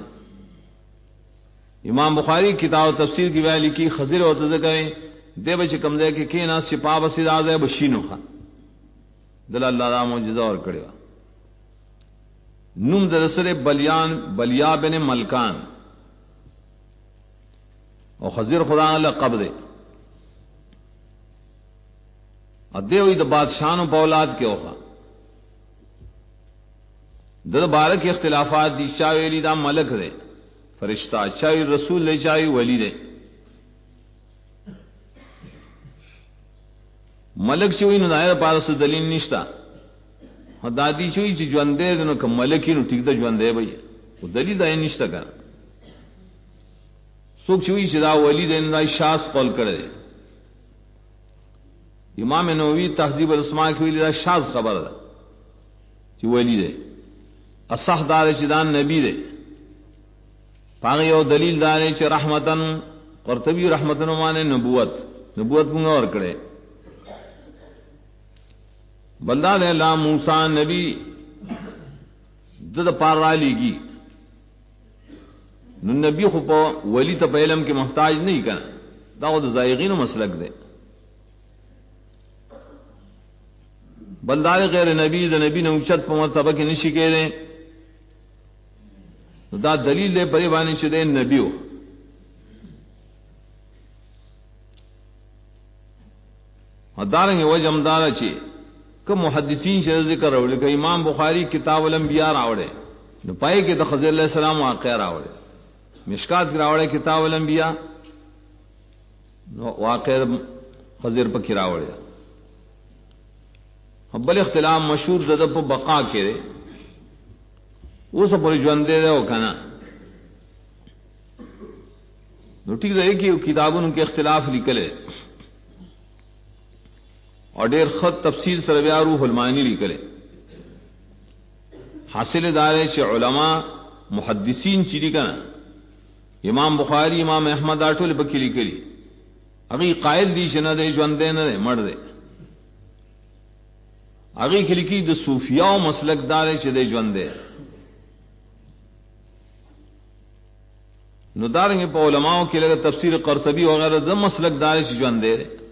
امام بخاری کتاب تفسیر کی بیا لکھی خضر و تذکریں دے بچ کمزے کہ کینا سپا بسید آدھے بشینو خوا دل اللہ دا معجزہ اور کڑے گا نم درسر بلیا بن ملکان اور خضر خدا اللہ قبض ادے ہوئی دا بادشاہوں پولاد کے اوخا در بارک اختلافات دی چاہی ویلی دا ملک دے فرشتہ چاہی رسول لے چاہی ولی دے ملک چوئی نو دائر پارس دلیل نشتا دادی چوئی چی جواندے دنو کم ملکی نو ٹھیک دا جواندے بھئی وہ دلیل دائر نشتا کر سوک چوئی چی دا ولی دے دا شاس قول کردے امام نووی تہذیب الاسماء کی ویلی دا شاذ خبر دا چی ولی دے اصح دار چی دان نبی دے پاگی او دلیل دارے چی رحمتن قرطبی رحمتن مانے نبوت منگا اور کڑے بلدہ دے اللہ موسیٰ نبی دد پار را لیگی نبی خوب ولی تا پہ علم کے محتاج نہیں کنا دا خود زائغین مسلک دے بلدار غیر نبی دا نبی نے اوچت پا مرتبہ کی نشی کے دیں دا دلیل دے پری بانی چھ دے نبیو دارنگی وجم دارا چھ کم محدثین چھ ذکر روڑے کہ امام بخاری کتاب الانبیاء راوڑے نو پائے کہ دا خضر علیہ السلام واقع راوڑے مشکات کی راوڑے کتاب الانبیاء واقع خضر پا کی راوڑے بل اختلاف مشہور دد پا بقا کے رے وہ سب پوری جواندے دے وہ کنا نو ٹھیک رہے کہ کتابوں ان کے اختلاف لکلے اور دیر خط تفصیل سربیا روح المانی لکلے حاصل دارے سے علماء محدثین چیری کنا امام بخاری امام احمد آٹھول بکی لکلی اگی قائل دی شنہ دے جواندے نہ دے مر دے اگی کلکی د صوفیاء و مسلک دارے چھ دے جواندے نو دارنگے پا علماء کی لگا تفسیر قرطبی وغیرہ دا مسلک دارے چھ جواندے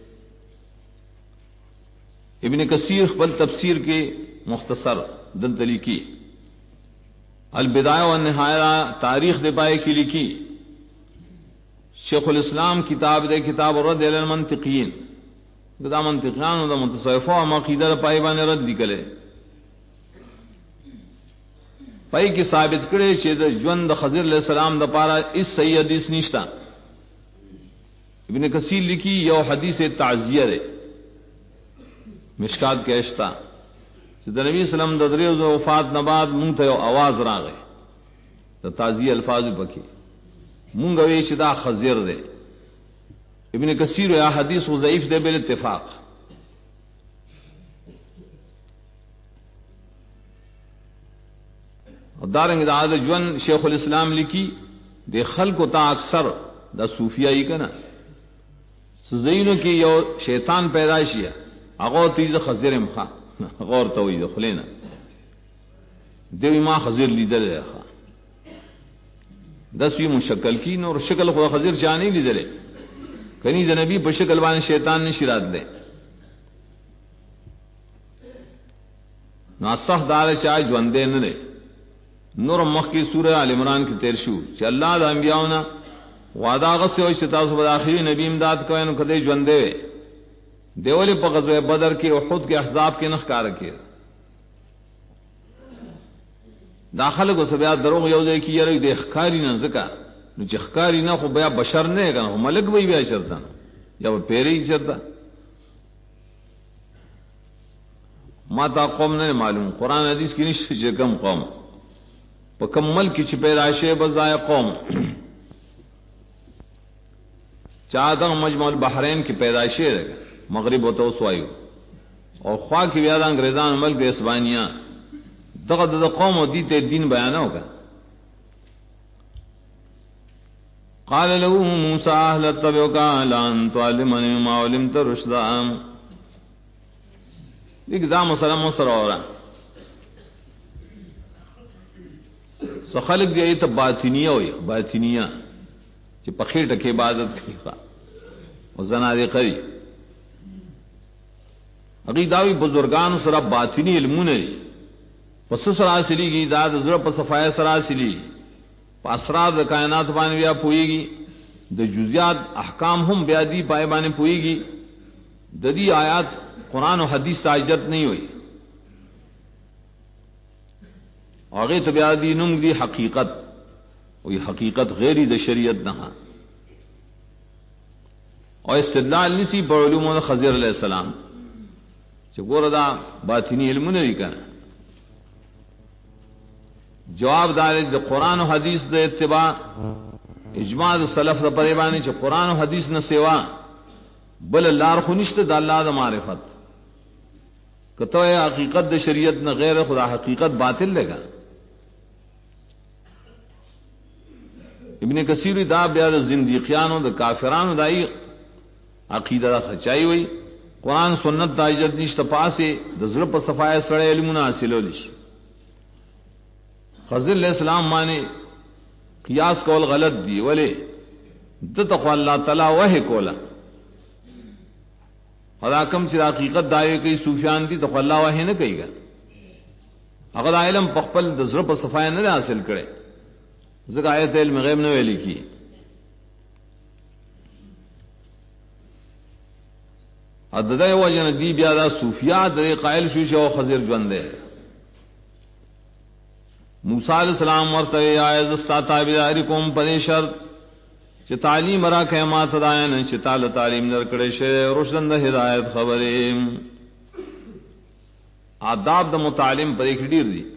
ابن کثیر خپل تفسیر کے مختصر دلتلی کی البدایہ والنہایہ تاریخ دے پائے کی لکھی شیخ الاسلام کتاب دے کتاب الرد علی المنطقین دا منطقیان دا متصوفہ و عقیدہ پائی بانے رد لکلے پائی کی ثابت کرے چھے دا جوند خضر علیہ السلام دا پارا اس صحیح حدیث نشتا ابن کثیر لکھی یو حدیث تعزیہ دے مشکات کے اشتا چھے دا نبی صلی اللہ علیہ وسلم دا دریوز وفات نباد مونتا یو آواز را گئے دا تعزیہ الفاظ پکی مونگا ویچ دا خضر دے ابن کثیر یا حدیث و ضعیف دے بل اتفاق اور دارنگ دا جون شیخ الاسلام لکی دے خلق تا اکثر دا صوفیائی کنا سزینو کی یو شیطان پیدائشی ہے اغور تیز خضر مخا غور توی دا خلینا دیوی ما خضر لیدر دے خوا دسوی مشکل کی نور شکل خود خضر چاہنے لیدر دے کنی دا نبی بشکل بانے شیطان نے شرات دے ناصح دار چاہ جواندے نہ دے نور مخ کی سورہ آل عمران کی تیر شو چې الله د انبیاءونا وعده غسه او چې تاسو به اخري نبی امداد کوئ نو کده ژوند دی دیولې په غزوه بدر کې او احد کې احزاب کې نخ کار کړ داخله کو سبیا دروغ یو ځای کې یره د ښکاری نه زکه نو چې ښکاری نه خو بیا بشر نه کنه ملک وی بیا شرطان یا پیری شرطان ما تا قوم نه معلوم قران حدیث کې نشته چې کم قوم په کمل کې چې پیدا شي بځای قوم چادر مجمع البحرین کی پیدائشی ہے مغرب ہوتا اس وایو اور خواہ کی بیاد انگریزان ملک اسبانیہ دغد قوم و دیتے دین بیانہ ہوگا قال له موسى اهل اتبعك لان تعلمني ما علمت رشدا اقدام سلام سرورا سخلق دی ته باطنیه وي باطنیه چې په خېټه کې عبادت کوي او زنادقه دي هغه داوی بزرگان سره باطنی علمونه پس سره اصلي کی داد زړه په صفای سره اصلي په اسرار د کائنات باندې بیا پويږي د جزئیات احکام هم بیا دي پای باندې پويږي د دې آیات قران او حدیث ساجت نہیں ہوئی هغه ته بیا دي نوم دي حقیقت او یہ حقیقت غیر د شریعت نہ اور استدلال نسی پر علوم خضر علیہ السلام چې ګوره دا باطنی علم نه کړه جواب دار د قران او حدیث د اتباع اجماع سلف د پرې باندې چې قران او حدیث نه سیوا بل لار خو نشته د الله د معرفت کته حقیقت د شریعت نه غیر خدا حقیقت باطل لگا ابن کثیر دا بیا د زنديقیانو د کافرانو دای عقیدہ سچائی ہوئی قرآن سنت دایجت نشته پاسه د زړه په صفای سره علمونه حاصلول شي خضر علیہ السلام معنی قیاس کول غلط دی ولی د تقوا الله تعالی وحی کولا خدا کم چې حقیقت دایې کوي صوفیان دي تقوا الله وحی نه کوي هغه علم په خپل د زړه په صفای نه حاصل کړي ځکه آیت علم غیب نه ویل کی اددای وجن دی بیا دا صوفیات د قائل شو چې او خضر ژوند دی موسی علیہ السلام ورته یا عزتا تابعداري کوم په شرط چې تعلیم را کما تداین چې تعالی تعلیم درکړې شه روشن د هدایت خبرې آداب د متعلم پر کې ډیر دي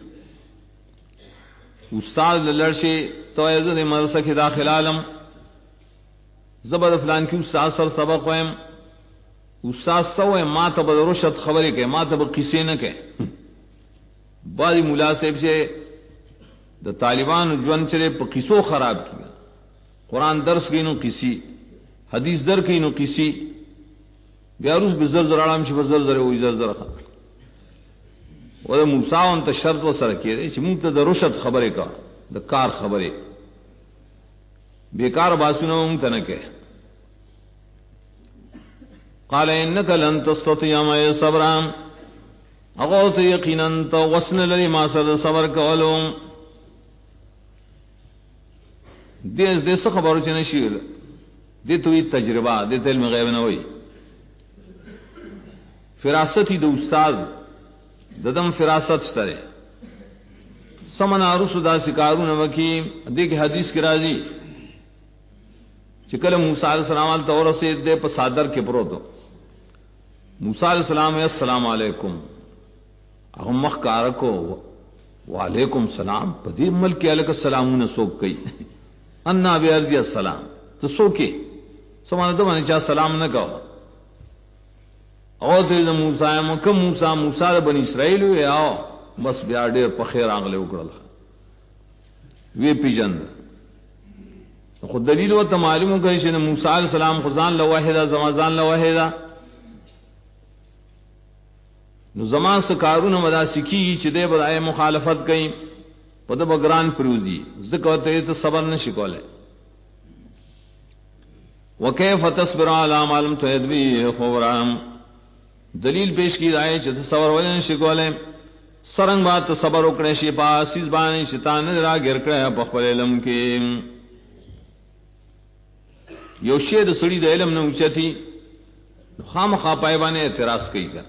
استاد لړشي توعظه د مدرسه کې داخل عالم زبر فلان کی استاد سر سبق ویم استاد سوې ما ته به رشد خبرې کوي ما ته به قصې نه کوي بعضی مولا صاحب چې د طالبانو ژوند چره په قصو خراب کیږي قرآن درس کینو قصې حدیث در کینو قصې بیا روز به زر زر عالم چې به زر زر وې زر زر او موسی اون ته شرط وسره کړي چې موږ ته د رشد خبرې کا د کار خبرې بیکار باسونه موږ ته نه کوي قال انك لن تستطيع معي صبرا اغوت یقینا تو وسن لري ما سره صبر کولم دې څه خبرو چې نشي دې توي تجربه دې علم غیب نه وي فراست د استاد ددم فراست شته سمنا رسدا سکارونه وکي دغه حدیث کې راځي چې کله موسی علیہ السلام ته ورسید د په صادر کې پروت موسی علیہ السلام السلام علیکم هغه مخکار کو وعلیکم السلام په دې ملک علیک السلامونه سوک کوي ان ابي ارض السلام ته سوکي سمانه ته باندې چا سلام نه کو او ته موسی مکه موسی بنی اسرائیل یو بس بیا ډېر په خیر اغله وکړل وی پیجن خود دلیل او معلومه کوي چې موسی علیہ السلام خدان له واحده زمازان له واحده نو زمان سکارونه مدا سکی چې دې بدای مخالفت کوي په د بګران پروزی ذکر ته صبر نشي کوله وکيف تصبر على ما لم تهد به خبرام دلیل پیش کی رائے چې صبر ولې نشي کوله سرنگ بات صبر اکڑے شی پاس اس بانی شیطان را گرکڑے پخپل علم کے یو شی د سړي د علم نه اوچتی خامخا پای باندې اعتراض کوي کا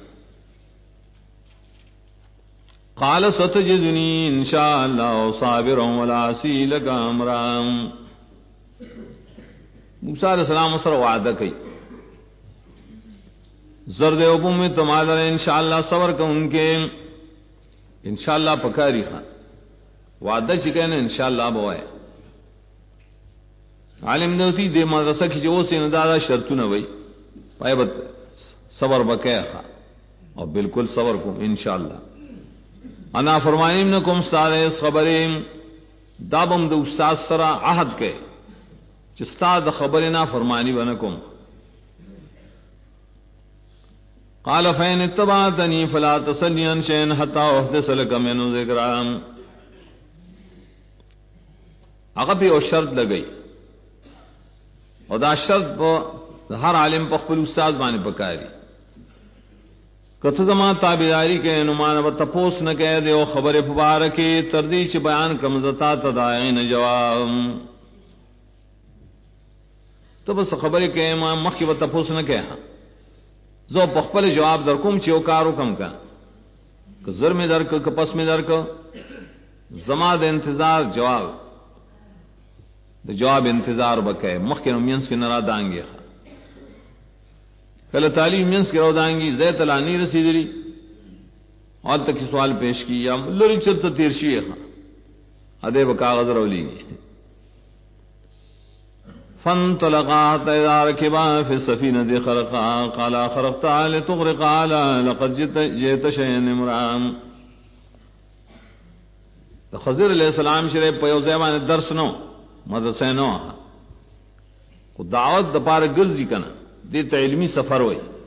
قال ستجدني ان شاء الله صابرا ولا عصي لك امرا موسی علیہ السلام سره وعده کوي زرد ابو میں تمہارا انشاءاللہ صبر کا ان کے انشاءاللہ پکاری خان وعدہ چکن انشاءاللہ بوائے عالم دوتی دے مدرسہ کی جو سے ندارا شرط نہ وئی پائے بت صبر بکیا خان اور بالکل صبر کو انشاءاللہ انا فرمائیم نکم سارے خبریم دابم دو استاد سرا عہد کے چستاد خبرنا فرمانی بنکم قال فین اتبعتنی فلا تسلنی عن شیء حتى احدث لك منه ذکرا اگر بھی اور شرط لگئی اور دا شرط پر ہر عالم پر خپل استاد باندې پکاری کته زما تابعداری کې نمان و تپوس نہ کہہ دے او خبر مبارکی تردیش بیان کم زتا تدائن جواب تو بس خبر کہ امام مخ کی و تپوس نہ کہا زو پخپل جواب در کوم چیو کارو کم کا کہ زر میں در کہ پس میں در کو زما د انتظار جواب د جواب انتظار بکے مخ کے مینس کے نرا دانگے کل تعلیم مینس کے رو دانگی زیت لانی رسیدلی اور تک سوال پیش کی یا لری چت تیرشی ہے ادے کاغذ رولی فانطلقا حتى إذا ركبا في السفينة خرقا قال خرقتها لتغرق على لقد جئت شيئا امرا خضر علیہ السلام شرے پیو زیوان درس نو مدرسے نو کو دعوت دپار گرزی کنا دیتا علمی سفر ہوئی